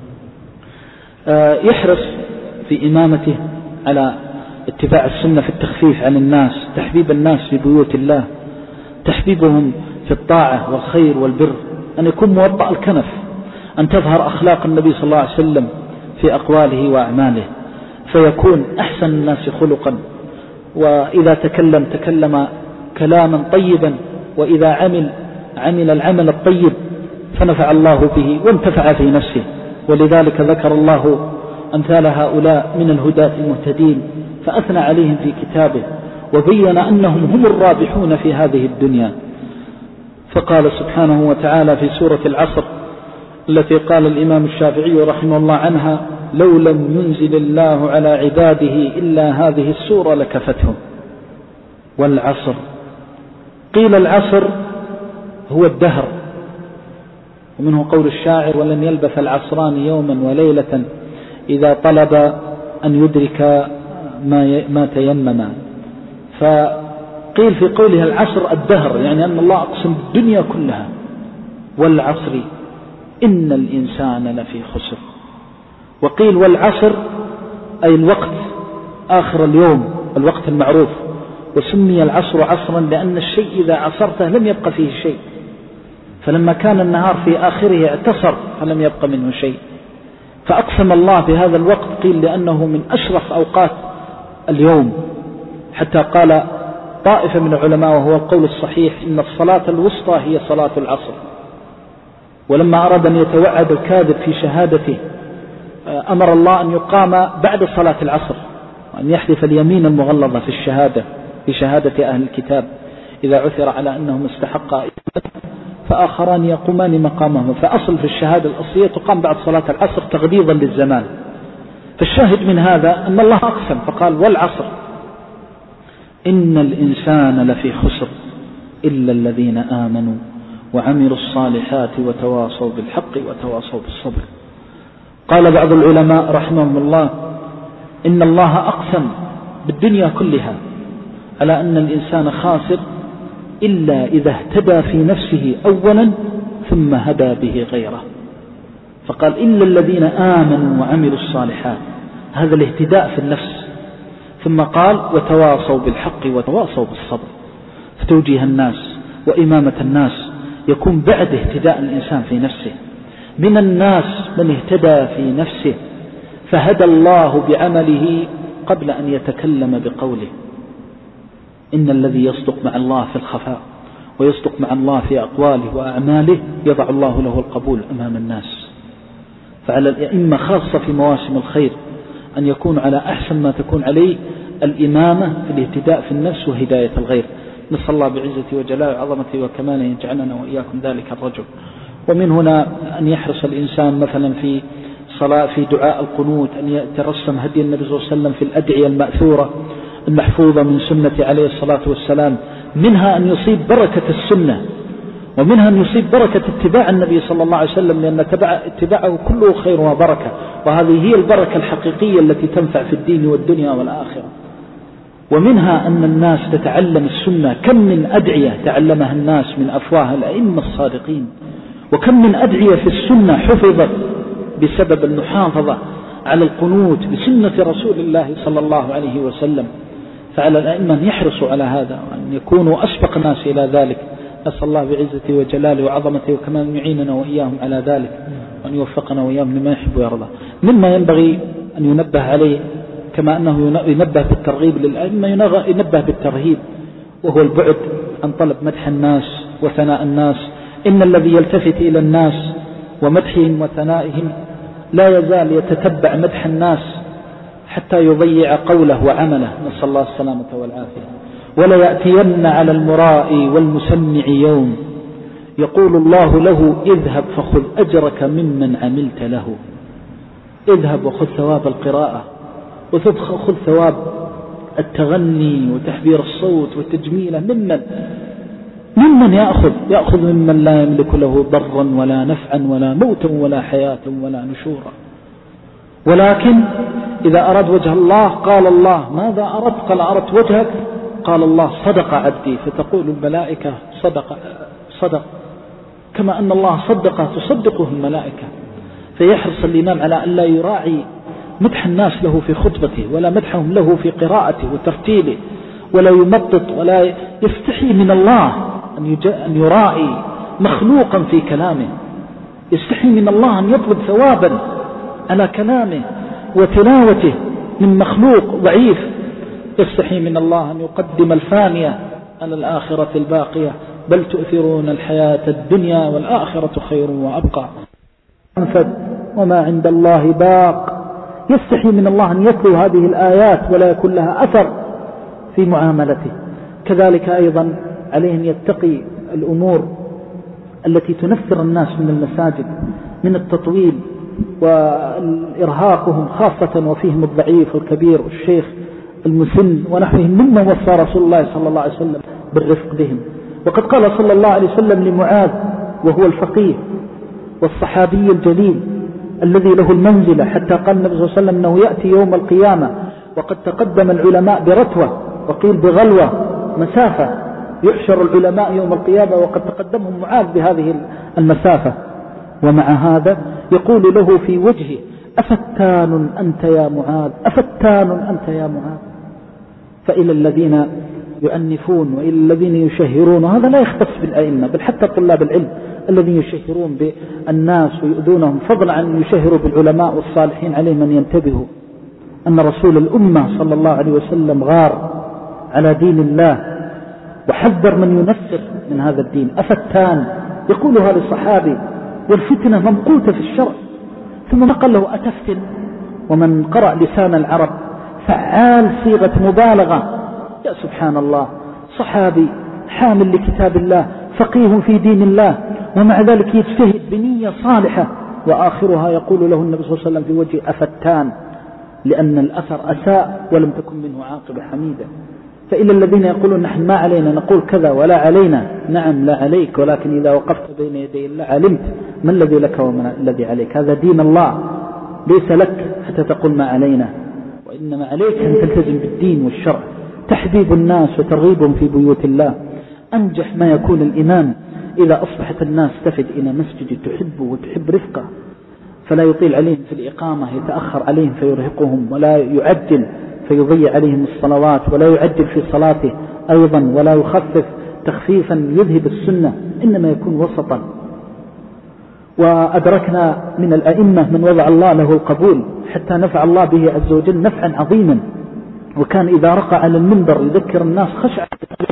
يحرص في إمامته على اتباع السنة في التخفيف عن الناس، تحبيب الناس في بيوت الله، تحبيبهم في الطاعة والخير والبر، أن يكون موضع الكنف، أن تظهر أخلاق النبي صلى الله عليه وسلم في أقواله وأعماله، فيكون أحسن الناس خلقا، وإذا تكلم تكلم كلاما طيبا، وإذا عمل عمل العمل الطيب فنفع الله به وانتفع في نفسه. ولذلك ذكر الله أمثال هؤلاء من الهداة المهتدين فأثنى عليهم في كتابه وبين أنهم هم الرابحون في هذه الدنيا. فقال سبحانه وتعالى في سورة العصر التي قال الإمام الشافعي رحمه الله عنها: لو لم ينزل الله على عباده إلا هذه السورة لكفتهم. والعصر، قيل العصر هو الدهر، ومنه قول الشاعر: ولن يلبث العصران يوما وليلة إذا طلب أن يدرك ما ما تيمم. فقيل في قولها العصر الدهر، يعني أن الله أقسم بالدنيا كلها. والعصر إن الإنسان لفي خسر. وقيل والعصر أي الوقت، آخر اليوم، الوقت المعروف. وسمي العصر عصرا لأن الشيء إذا عصرته لم يبقى فيه شيء، فلما كان النهار في آخره اعتصر فلم يبقى منه شيء. فأقسم الله بهذا الوقت، قيل لأنه من أشرف أوقات اليوم، حتى قال طائفة من العلماء وهو القول الصحيح: إن الصلاة الوسطى هي صلاة العصر. ولما أراد أن يتوعد الكاذب في شهادته أمر الله أن يقام بعد صلاة العصر، وأن يحلف اليمين المغلظة في الشهادة في شهادة أهل الكتاب إذا عثر على أنهم استحقا فآخران يقومان مقامهم. فأصل في الشهادة الأصلية تقام بعد صلاة العصر تغليظا للزمان. فالشاهد من هذا أن الله أقسم فقال والعصر إن الإنسان لفي خسر إلا الذين آمنوا وعملوا الصالحات وتواصوا بالحق وتواصوا بالصبر. قال بعض العلماء رحمهم الله إن الله أقسم بالدنيا كلها على أن الإنسان خاسر إلا إذا اهتدى في نفسه أولا ثم هدى به غيره، فقال إلا الذين آمنوا وعملوا الصالحات، هذا الاهتداء في النفس. ثم قال وتواصوا بالحق وتواصوا بالصبر. فتوجيه الناس وإمامة الناس يكون بعد اهتداء الإنسان في نفسه. من الناس من اهتدى في نفسه فهدى الله بعمله قبل أن يتكلم بقوله. إن الذي يصدق مع الله في الخفاء ويصدق مع الله في أقواله وأعماله يضع الله له القبول أمام الناس. فعلى الأئمة خاصة في مواسم الخير أن يكون على أحسن ما تكون عليه الإمامة في الاهتداء في النفس وهداية الغير. نسأل الله بعزته وجلاله وعظمته وكماله يجعلنا وإياكم ذلك الرجل. ومن هنا أن يحرص الإنسان مثلا في صلاة في دعاء القنوت أن يترسم هدي النبي صلى الله عليه وسلم في الأدعية المأثورة المحفوظة من سنة عليه الصلاة والسلام، منها أن يصيب بركة السنة، ومنها أن يصيب بركة اتباع النبي صلى الله عليه وسلم، لأن اتباعه كله خير وبركة، وهذه هي البركة الحقيقية التي تنفع في الدين والدنيا والآخرة. ومنها أن الناس تتعلم السنة. كم من أدعية تعلمها الناس من أفواه الأئمة الصادقين، وكم من أدعية في السنة حفظت بسبب المحافظة على القنوت بسنة رسول الله صلى الله عليه وسلم. فعلى الأئمة أن يحرصوا على هذا وأن يكونوا أسبق الناس إلى ذلك. أسأل الله بعزته وجلاله وعظمته وكمان يعيننا وإياهم على ذلك، وأن يوفقنا وإياهم لما يحب ويرضى. مما ينبغي أن ينبه عليه كما أنه ينبه بالترغيب للأئمة ينبه بالترهيب، وهو البعد عن طلب مدح الناس وثناء الناس. إن الذي يلتفت إلى الناس ومدحهم وثنائهم لا يزال يتتبع مدح الناس حتى يضيع قوله وعمله، نسأل الله السلامة والعافية. ولا يأتين على المرائي والمسمع يوم يقول الله له اذهب فخذ أجرك ممن عملت له. اذهب وخذ ثواب القراءة وخذ ثواب التغني وتحبير الصوت وتجميله. ممن ممن يأخذ يأخذ ممن لا يملك له ضرا ولا نفعا ولا موتا ولا حياة ولا نشورا. ولكن إذا أراد وجه الله قال الله ماذا أردت؟ قال أردت وجهك. قال الله صدق عبدي، فتقول الملائكة صدق صدق، كما أن الله صدق تصدقه الملائكة. فيحرص الإمام على أن لا يراعي مدح الناس له في خطبته ولا مدحهم له في قراءته وترتيله، ولا يمطط ولا يستحي من الله أن يراعي مخلوقا في كلامه. يستحي من الله أن يطلب ثوابا على كلامه وتلاوته من مخلوق ضعيف. يستحي من الله أن يقدم الفانية على الآخرة الباقية، بل تؤثرون الحياة الدنيا والآخرة خير وأبقى. أنفد وما عند الله باق. يستحي من الله أن يتلو هذه الآيات ولا يكون لها أثر في معاملته. كذلك أيضا عليه أن يتقي الأمور التي تنفر الناس من المساجد من التطويل وإرهاقهم، خاصة وفيهم الضعيف والكبير والشيخ المسن ونحوهم، ممن وصى رسول الله صلى الله عليه وسلم بالرفق بهم. وقد قال صلى الله عليه وسلم لمعاذ وهو الفقيه والصحابي الجليل الذي له المنزلة، حتى قال النبي صلى الله عليه وسلم أنه يأتي يوم القيامة وقد تقدم العلماء برتوة وقيل بغلوة مسافة، يحشر العلماء يوم القيامة وقد تقدمهم معاذ بهذه المسافة، ومع هذا يقول له في وجهه أفتان أنت يا معاذ، أفتان أنت يا معاذ. فإلى الذين يؤنفون وإلى الذين يشهرون، وهذا لا يختص بالأئمة بل حتى طلاب العلم الذين يشهرون بالناس ويؤذونهم، فضلا عن أن يشهروا بالعلماء والصالحين، عليهم أن ينتبهوا أن رسول الأمة صلى الله عليه وسلم غار على دين الله وحذر من ينفر من هذا الدين. أفتان يقولها لصحابي والفتنة ممقوتة في الشرع. ثم قال له أتفتن؟ ومن قرأ لسان العرب فعال صيغة مبالغة. يا سبحان الله، صحابي حامل لكتاب الله فقيه في دين الله، ومع ذلك يجتهد بنية صالحة، وآخرها يقول له النبي صلى الله عليه وسلم في وجه أفتان، لأن الأثر أساء ولم تكن منه عاقبة حميدة. فإلى الذين يقولون نحن ما علينا نقول كذا ولا علينا، نعم لا عليك، ولكن إذا وقفت بين يدي الله علمت ما الذي لك وما الذي عليك. هذا دين الله، ليس لك حتى تقول ما علينا، وإنما عليك أن تلتزم بالدين والشرع. تحبيب الناس وترغيبهم في بيوت الله. أنجح ما يكون الإمام إذا أصبحت الناس تفد إلى مسجد تحبه وتحب رفقه، فلا يطيل عليهم في الإقامة، يتأخر عليهم فيرهقهم، ولا يعجل فيضيع عليهم الصلوات، ولا يعجل في صلاته أيضا، ولا يخفف تخفيفا يذهب السنة، إنما يكون وسطا. وأدركنا من الأئمة من وضع الله له القبول حتى نفع الله به عز وجل نفعا عظيما، وكان إذا رقى على المنبر يذكر الناس خشعة.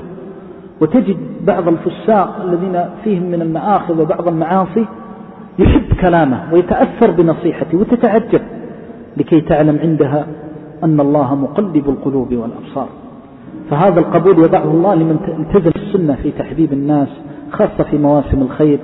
وتجد بعض الفساق الذين فيهم من المآخذ وبعض المعاصي يحب كلامه ويتأثر بنصيحته، وتتعجب لكي تعلم عندها أن الله مقلب القلوب والأبصار. فهذا القبول يضعه الله لمن التزم السنة في تحبيب الناس، خاصة في مواسم الخير.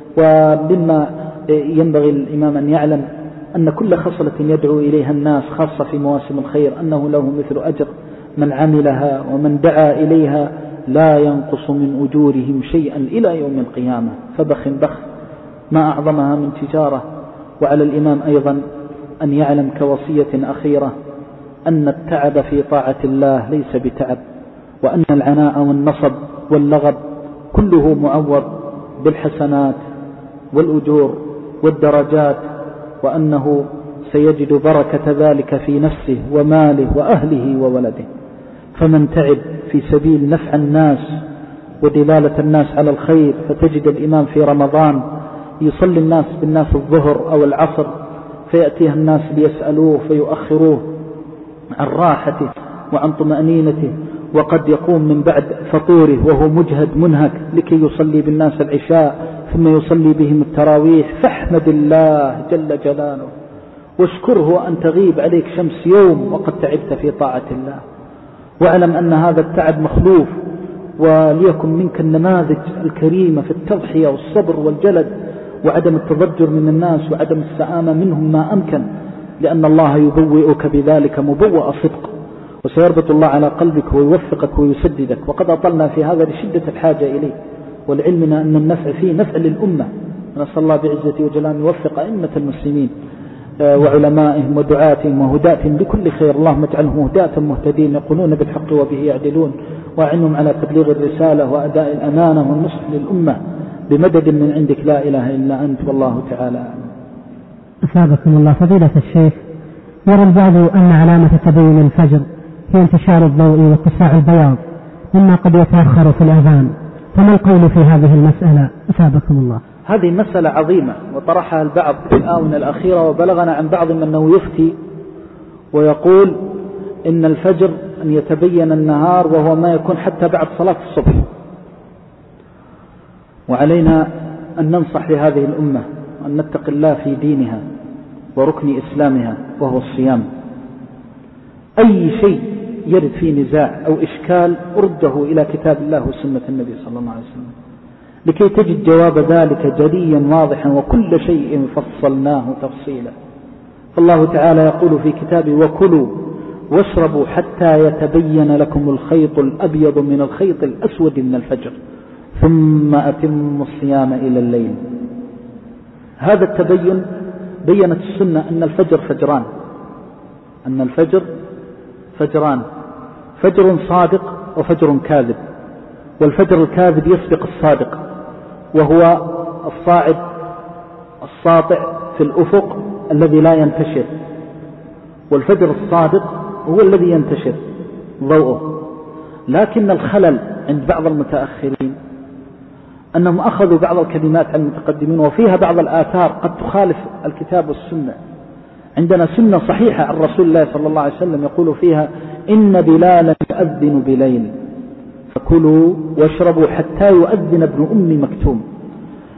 ومما ينبغي الإمام أن يعلم أن كل خصلة يدعو إليها الناس خاصة في مواسم الخير أنه له مثل أجر من عملها، ومن دعا إليها لا ينقص من أجورهم شيئا إلى يوم القيامة. فبخ بخ ما أعظمها من تجارة. وعلى الإمام أيضا أن يعلم كوصية أخيرة أن التعب في طاعة الله ليس بتعب، وأن العناء والنصب واللغب كله معوض بالحسنات والأجور والدرجات، وأنه سيجد بركة ذلك في نفسه وماله وأهله وولده. فمن تعب في سبيل نفع الناس ودلالة الناس على الخير، فتجد الإمام في رمضان يصلي الناس بالناس الظهر أو العصر، فيأتيه الناس ليسألوه فيؤخروه عن راحته وعن طمأنينته، وقد يقوم من بعد فطوره وهو مجهد منهك لكي يصلي بالناس العشاء، ثم يصلي بهم التراويح. فاحمد الله جل جلاله واشكره أن تغيب عليك شمس يوم وقد تعبت في طاعة الله، واعلم أن هذا التعب مخلوف. وليكن منك النماذج الكريمة في التضحية والصبر والجلد وعدم التضجر من الناس وعدم السآمة منهم ما أمكن، لأن الله يبوئك بذلك مبوء صدق، وسيربط الله على قلبك ويوفقك ويسددك. وقد أطلنا في هذا لشدة الحاجة إليه، ولعلمنا أن النفع فيه نفع للأمة. نسأل الله بعزته وجلاله يوفق أئمة المسلمين وعلمائهم ودعاتهم وهداتهم بكل خير. اللهم اجعلهم هداة مهتدين يقولون بالحق وبه يعدلون، وأعنهم على تبليغ الرسالة وأداء الأمانة والنصح للأمة بمدد من عندك لا إله إلا أنت، والله تعالى أعلم. أثابكم الله. فضيلة الشيخ، يرى البعض أن علامة تبين الفجر هي انتشار الضوء واتساع البياض مما قد يتأخر في الأذان، فما القول في هذه المسألة؟ أثابكم الله. هذه مسألة عظيمة وطرحها البعض في الآونة الأخيرة، وبلغنا عن بعض من أنه يفتي ويقول إن الفجر أن يتبين النهار وهو ما يكون حتى بعد صلاة الصبح. وعلينا أن ننصح لهذه الأمة وأن نتق الله في دينها وركن إسلامها وهو الصيام. أي شيء يرد فيه نزاع أو إشكال أرده إلى كتاب الله وسنة النبي صلى الله عليه وسلم لكي تجد جواب ذلك جليا واضحا، وكل شيء فصلناه تفصيلا. فالله تعالى يقول في كتابه: وكلوا واشربوا حتى يتبين لكم الخيط الأبيض من الخيط الأسود من الفجر ثم أتموا الصيام إلى الليل. هذا التبين بينت السنة أن الفجر فجران، أن الفجر فجران، فجر صادق وفجر كاذب. والفجر الكاذب يسبق الصادق، وهو الصاعد الساطع في الأفق الذي لا ينتشر، والفجر الصادق هو الذي ينتشر ضوءه. لكن الخلل عند بعض المتأخرين أنهم أخذوا بعض الكلمات عن المتقدمين وفيها بعض الآثار قد تخالف الكتاب والسنة. عندنا سنة صحيحة عن رسول الله صلى الله عليه وسلم يقول فيها: إن بلالا يؤذن بليل فكلوا واشربوا حتى يؤذن ابن أم مكتوم.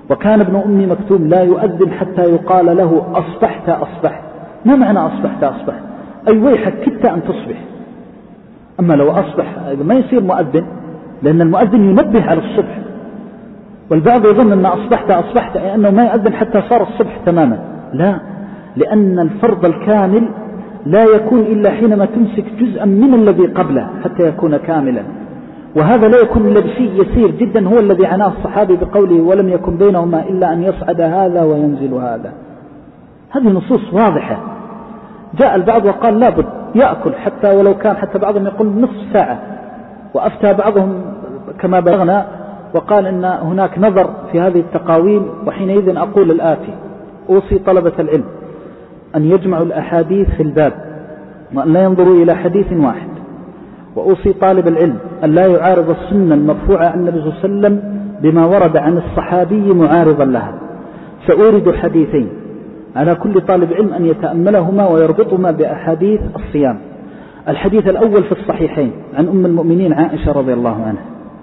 وكان ابن أم مكتوم لا يؤذن حتى يقال له أصبحت أصبحت. ما معنى أصبحت أصبحت؟ أي ويحك كدت أن تصبح. أما لو أصبح ما يصير مؤذن، لأن المؤذن ينبه على الصبح، والبعض يظن أن أصبحت أصبحت أي أنه ما يؤذن حتى صار الصبح تماما. لا، لأن الفرض الكامل لا يكون إلا حينما تمسك جزءا من الذي قبله حتى يكون كاملا، وهذا لا يكون إلا بشيء يسير جدا هو الذي عناه الصحابي بقوله ولم يكن بينهما إلا أن يصعد هذا وينزل هذا. هذه نصوص واضحة. جاء البعض وقال لا بد يأكل حتى ولو كان، حتى بعضهم يقول نصف ساعة، وأفتى بعضهم كما بلغنا وقال إن هناك نظر في هذه التقاويل. وحينئذ أقول الآتي: أوصي طلبة العلم أن يجمعوا الأحاديث في الباب وأن لا ينظروا إلى حديث واحد، وأوصي طالب العلم أن لا يعارض السنة المرفوعة عن النبي صلى الله عليه وسلم بما ورد عن الصحابي معارضا لها. سأورد حديثين على كل طالب علم أن يتأملهما ويربطهما بأحاديث الصيام. الحديث الأول في الصحيحين عن أم المؤمنين عائشة رضي الله عنها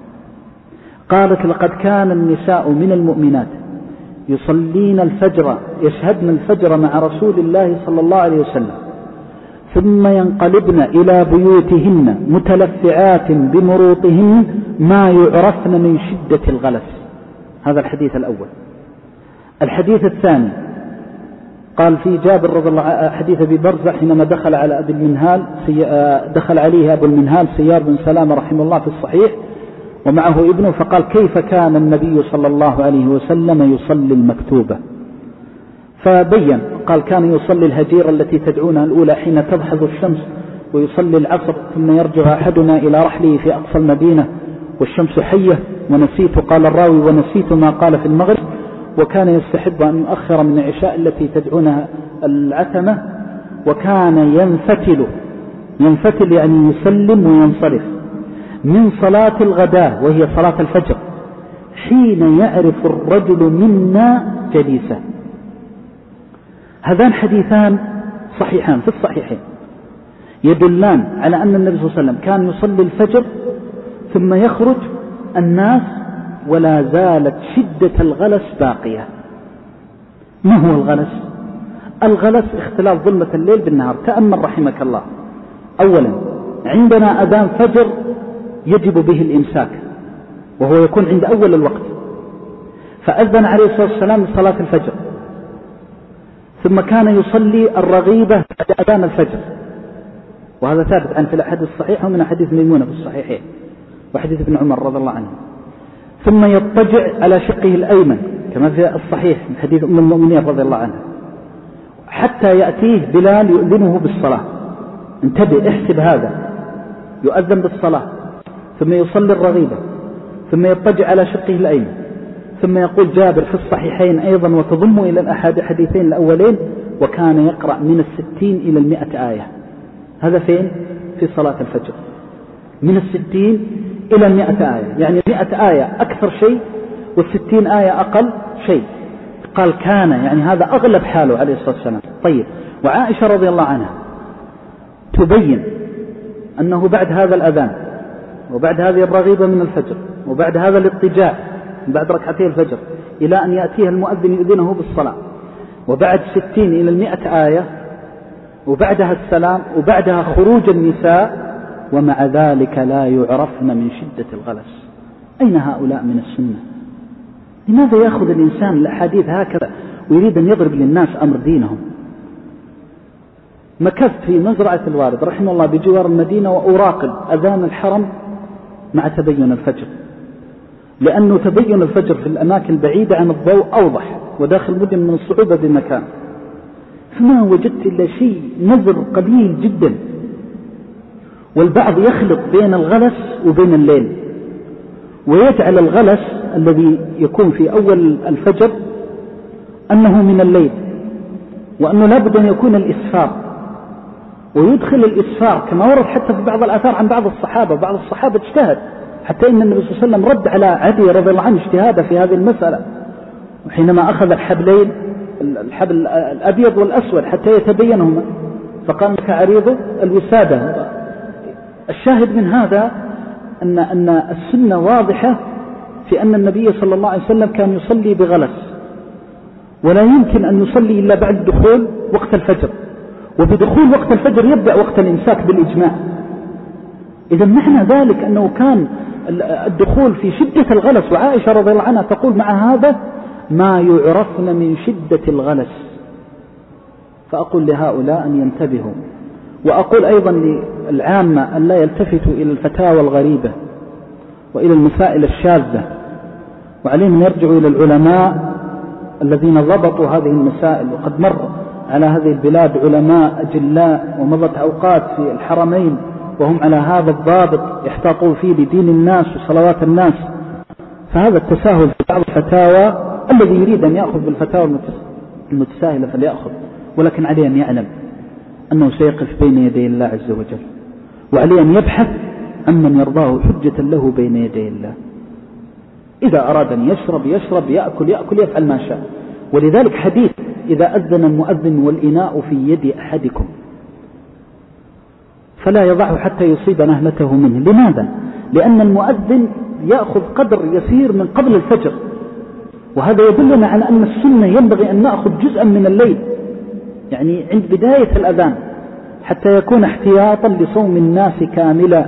قالت: لقد كان النساء من المؤمنات يصلين الفجر يشهدن الفجر مع رسول الله صلى الله عليه وسلم، ثم ينقلبن إلى بيوتهن متلفعات بمروطهن ما يعرفن من شدة الغلس. هذا الحديث الأول. الحديث الثاني قال في جابر رضي الله عنه حديث أبي برزة حينما دخل على أبي المنهال دخل عليه أبو المنهال سيار بن سلامة رحمه الله في الصحيح ومعه ابنه، فقال: كيف كان النبي صلى الله عليه وسلم يصلي المكتوبة؟ فبين قال: كان يصلي الهجيرة التي تدعونها الأولى حين تضحض الشمس، ويصلي العصر، ثم يرجع أحدنا إلى رحله في أقصى المدينة والشمس حية. ونسيت قال الراوي ونسيت ما قال في المغرب. وكان يستحب أن يؤخر من العشاء التي تدعونها العتمة. وكان ينفتل ينفتل يعني يسلم وينصرف من صلاة الغداء وهي صلاة الفجر حين يعرف الرجل منا جليسه. هذان حديثان صحيحان في الصحيحين يدلان على أن النبي صلى الله عليه وسلم كان يصلي الفجر ثم يخرج الناس ولا زالت شدة الغلس باقية. ما هو الغلس؟ الغلس اختلاف ظلمة الليل بالنهار. تأمل رحمك الله. أولا عندنا أذان فجر يجب به الإمساك وهو يكون عند أول الوقت، فأذن عليه الصلاة والسلام لصلاة الفجر، ثم كان يصلي الرغيبة بعد أذان الفجر، وهذا ثابت عن في الأحاديث الصحيحة ومن حديث ميمونة في الصحيحين وحديث ابن عمر رضي الله عنه. ثم يضطجع على شقه الأيمن كما في الصحيح من حديث أم المؤمنين رضي الله عنها حتى يأتيه بلال يؤذنه بالصلاة. انتبه، احسب هذا، يؤذن بالصلاة ثم يصلي الرغيبة ثم يضطجع على شقه الأيمن، ثم يقول جابر في الصحيحين أيضا وتضم إلى الأحاديثين الأولين: وكان يقرأ من الستين إلى المئة آية. هذا فين؟ في صلاة الفجر. من الستين إلى المئة آية، يعني مئة آية أكثر شيء والستين آية أقل شيء. قال كان، يعني هذا أغلب حاله عليه الصلاة والسلام. طيب، وعائشة رضي الله عنها تبين أنه بعد هذا الأذان وبعد هذه الرغيبة من الفجر وبعد هذا الاضطجاع بعد ركعتي الفجر إلى أن يأتيها المؤذن يؤذنه بالصلاة، وبعد ستين إلى المئة آية، وبعدها السلام، وبعدها خروج النساء، ومع ذلك لا يعرفن من شدة الغلس. أين هؤلاء من السنة؟ لماذا يأخذ الإنسان الأحاديث هكذا ويريد أن يضرب للناس أمر دينهم؟ مكثت في مزرعة الوالد رحمه الله بجوار المدينة وأراقب أذان الحرم مع تبين الفجر، لأنه تبين الفجر في الأماكن البعيدة عن الضوء أوضح، وداخل المدن من الصعوبة بمكان، فما وجدت إلا شيء نذر قليل جدا. والبعض يخلط بين الغلس وبين الليل، ويجعل الغلس الذي يكون في أول الفجر أنه من الليل، وأنه لابد أن يكون الإسفار، ويدخل الإسفار كما ورد حتى في بعض الآثار عن بعض الصحابة. بعض الصحابة اجتهد حتى إن النبي صلى الله عليه وسلم رد على عدي رضي الله عنه اجتهاده في هذه المسألة، وحينما أخذ الحبلين الحبل الأبيض والأسود حتى يتبينهما فقال كعريض الوسادة. الشاهد من هذا أن أن السنة واضحة في أن النبي صلى الله عليه وسلم كان يصلي بغلس، ولا يمكن أن يصلي إلا بعد دخول وقت الفجر، وبدخول وقت الفجر يبدأ وقت الإمساك بالإجماع. إذا معنى ذلك أنه كان الدخول في شدة الغلس، وعائشة رضي الله عنها تقول مع هذا ما يعرفن من شدة الغلس. فأقول لهؤلاء أن ينتبهوا، وأقول أيضا للعامة أن لا يلتفتوا إلى الفتاوى الغريبة وإلى المسائل الشاذة، وعليهم أن يرجعوا إلى العلماء الذين ضبطوا هذه المسائل. وقد مر على هذه البلاد علماء أجلاء ومضت أوقات في الحرمين وهم على هذا الضابط يحتاطون فيه لدين الناس وصلوات الناس. فهذا التساهل في بعض الفتاوى، الذي يريد أن يأخذ بالفتاوى المتساهلة فليأخذ، ولكن عليه أن يعلم أنه سيقف بين يدي الله عز وجل، وعليه أن يبحث عن من يرضاه حجة له بين يدي الله. إذا أراد أن يشرب يشرب، يأكل يأكل، يفعل ما شاء. ولذلك حديث إذا أذن المؤذن والإناء في يد أحدكم فلا يضعه حتى يصيب نهلته منه. لماذا؟ لأن المؤذن يأخذ قدر يسير من قبل الفجر، وهذا يدلنا على أن السنة ينبغي أن نأخذ جزءا من الليل، يعني عند بداية الأذان، حتى يكون احتياطا لصوم الناس كاملا.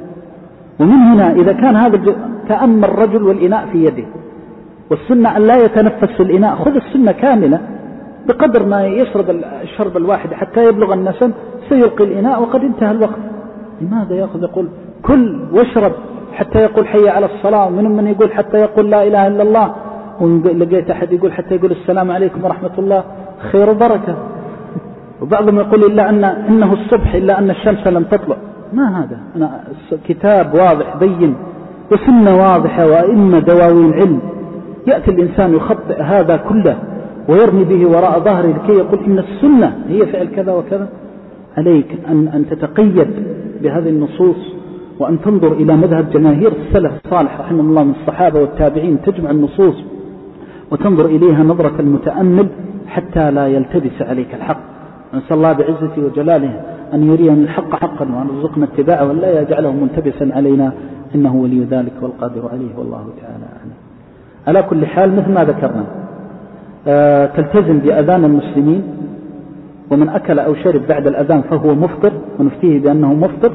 ومن هنا إذا كان هذا كأما الرجل والإناء في يده، والسنة أن لا يتنفس في الإناء، خذ السنة كاملة بقدر ما يشرب الشرب الواحد حتى يبلغ النسم، سيلقي الإناء وقد انتهى الوقت. لماذا يأخذ يقول كل واشرب حتى يقول حي على الصلاة، ومن من يقول حتى يقول لا إله إلا الله، ولقيت أحد يقول حتى يقول السلام عليكم ورحمة الله خير وبركة، وبعضهم يقول إلا أن إنه الصبح إلا أن الشمس لم تطلع. ما هذا؟ أنا كتاب واضح بين وسنة واضحة وإما دواوين علم، يأتي الإنسان يخطئ هذا كله ويرمي به وراء ظهره لكي يقول إن السنة هي فعل كذا وكذا. عليك أن, أن تتقيد بهذه النصوص، وأن تنظر إلى مذهب جماهير السلف الصالح رحمه الله من الصحابة والتابعين، تجمع النصوص وتنظر إليها نظرة المتأمل حتى لا يلتبس عليك الحق. نسأل الله بعزته وجلاله أن يرينا الحق حقا وأن يرزقنا اتباعه ولا يجعله ملتبسا علينا، إنه ولي ذلك والقادر عليه، والله تعالى أعلم. على كل حال مثل ما ذكرنا، أه تلتزم بأذان المسلمين، ومن أكل أو شرب بعد الأذان فهو مفطر، ونفتيه بأنه مفطر،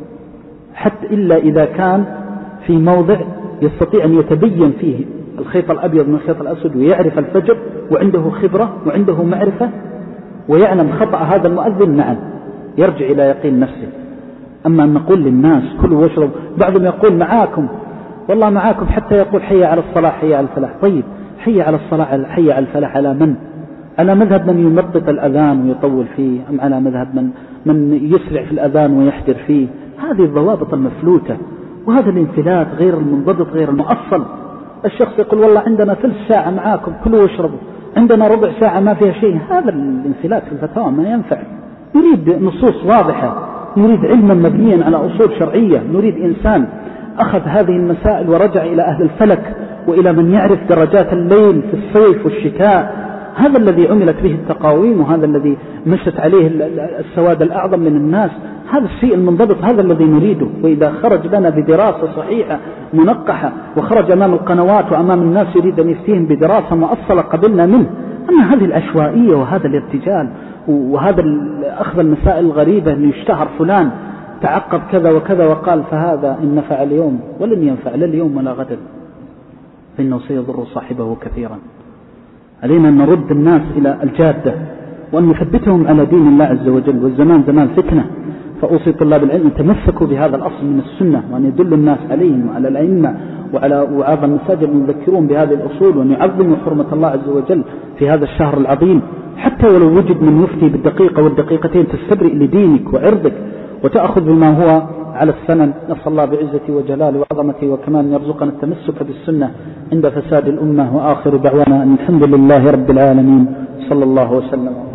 حتى إلا إذا كان في موضع يستطيع أن يتبين فيه الخيط الأبيض من الخيط الأسود ويعرف الفجر وعنده خبرة وعنده معرفة ويعلم خطأ هذا المؤذن، نعم يرجع إلى يقين نفسه. أما أن نقول للناس كلوا واشربوا، بعضهم يقول معاكم، والله معاكم حتى يقول حي على الصلاة حي على الفلاح. طيب حي على الصلاة حي على الفلاح على من؟ على مذهب من يمطط الأذان ويطول فيه، أم على مذهب من من يسرع في الأذان ويحدر فيه؟ هذه الضوابط المفلوتة، وهذا الانفلات غير المنضبط غير المؤصل. الشخص يقول والله عندنا ثلث ساعة معاكم كلوا واشربوا، عندنا ربع ساعة ما فيها شيء. هذا الانفلات في الفتاوى ما ينفع. نريد نصوص واضحة، نريد علما مبنيا على أصول شرعية، نريد إنسان أخذ هذه المسائل ورجع إلى أهل الفلك وإلى من يعرف درجات الليل في الصيف والشتاء. هذا الذي عملت به التقاويم، وهذا الذي مشت عليه السواد الأعظم من الناس. هذا الشيء المنضبط، هذا الذي نريده. وإذا خرج لنا بدراسة صحيحة منقحة وخرج أمام القنوات وأمام الناس يريد أن يفتيهم بدراسة مؤصلة قبلنا منه. أما هذه العشوائية وهذا الارتجال وهذا أخذ المسائل الغريبة اللي يشتهر فلان تعقب كذا وكذا وقال، فهذا إن نفع اليوم ولن ينفع لا اليوم ولا غدا، فإنه سيضر صاحبه كثيرا. علينا أن نرد الناس إلى الجادة وأن نثبتهم على دين الله عز وجل، والزمان زمان فتنة. فأوصي طلاب العلم تمسكوا بهذا الأصل من السنة، وأن يدل الناس عليهم وعلى الأئمة وعلى وعاظ المساجد أن يذكرون بهذه الأصول، وأن يعظموا حرمة الله عز وجل في هذا الشهر العظيم. حتى ولو وجد من يفتي بالدقيقة والدقيقتين تستبرئ لدينك وعرضك وتأخذ بما هو على السنن. نسأل الله بعزتي وجلاله وعظمته وكمان يرزقنا التمسك بالسنة عند فساد الأمة. وآخر دعوانا أن الحمد لله رب العالمين، صلى الله وسلم.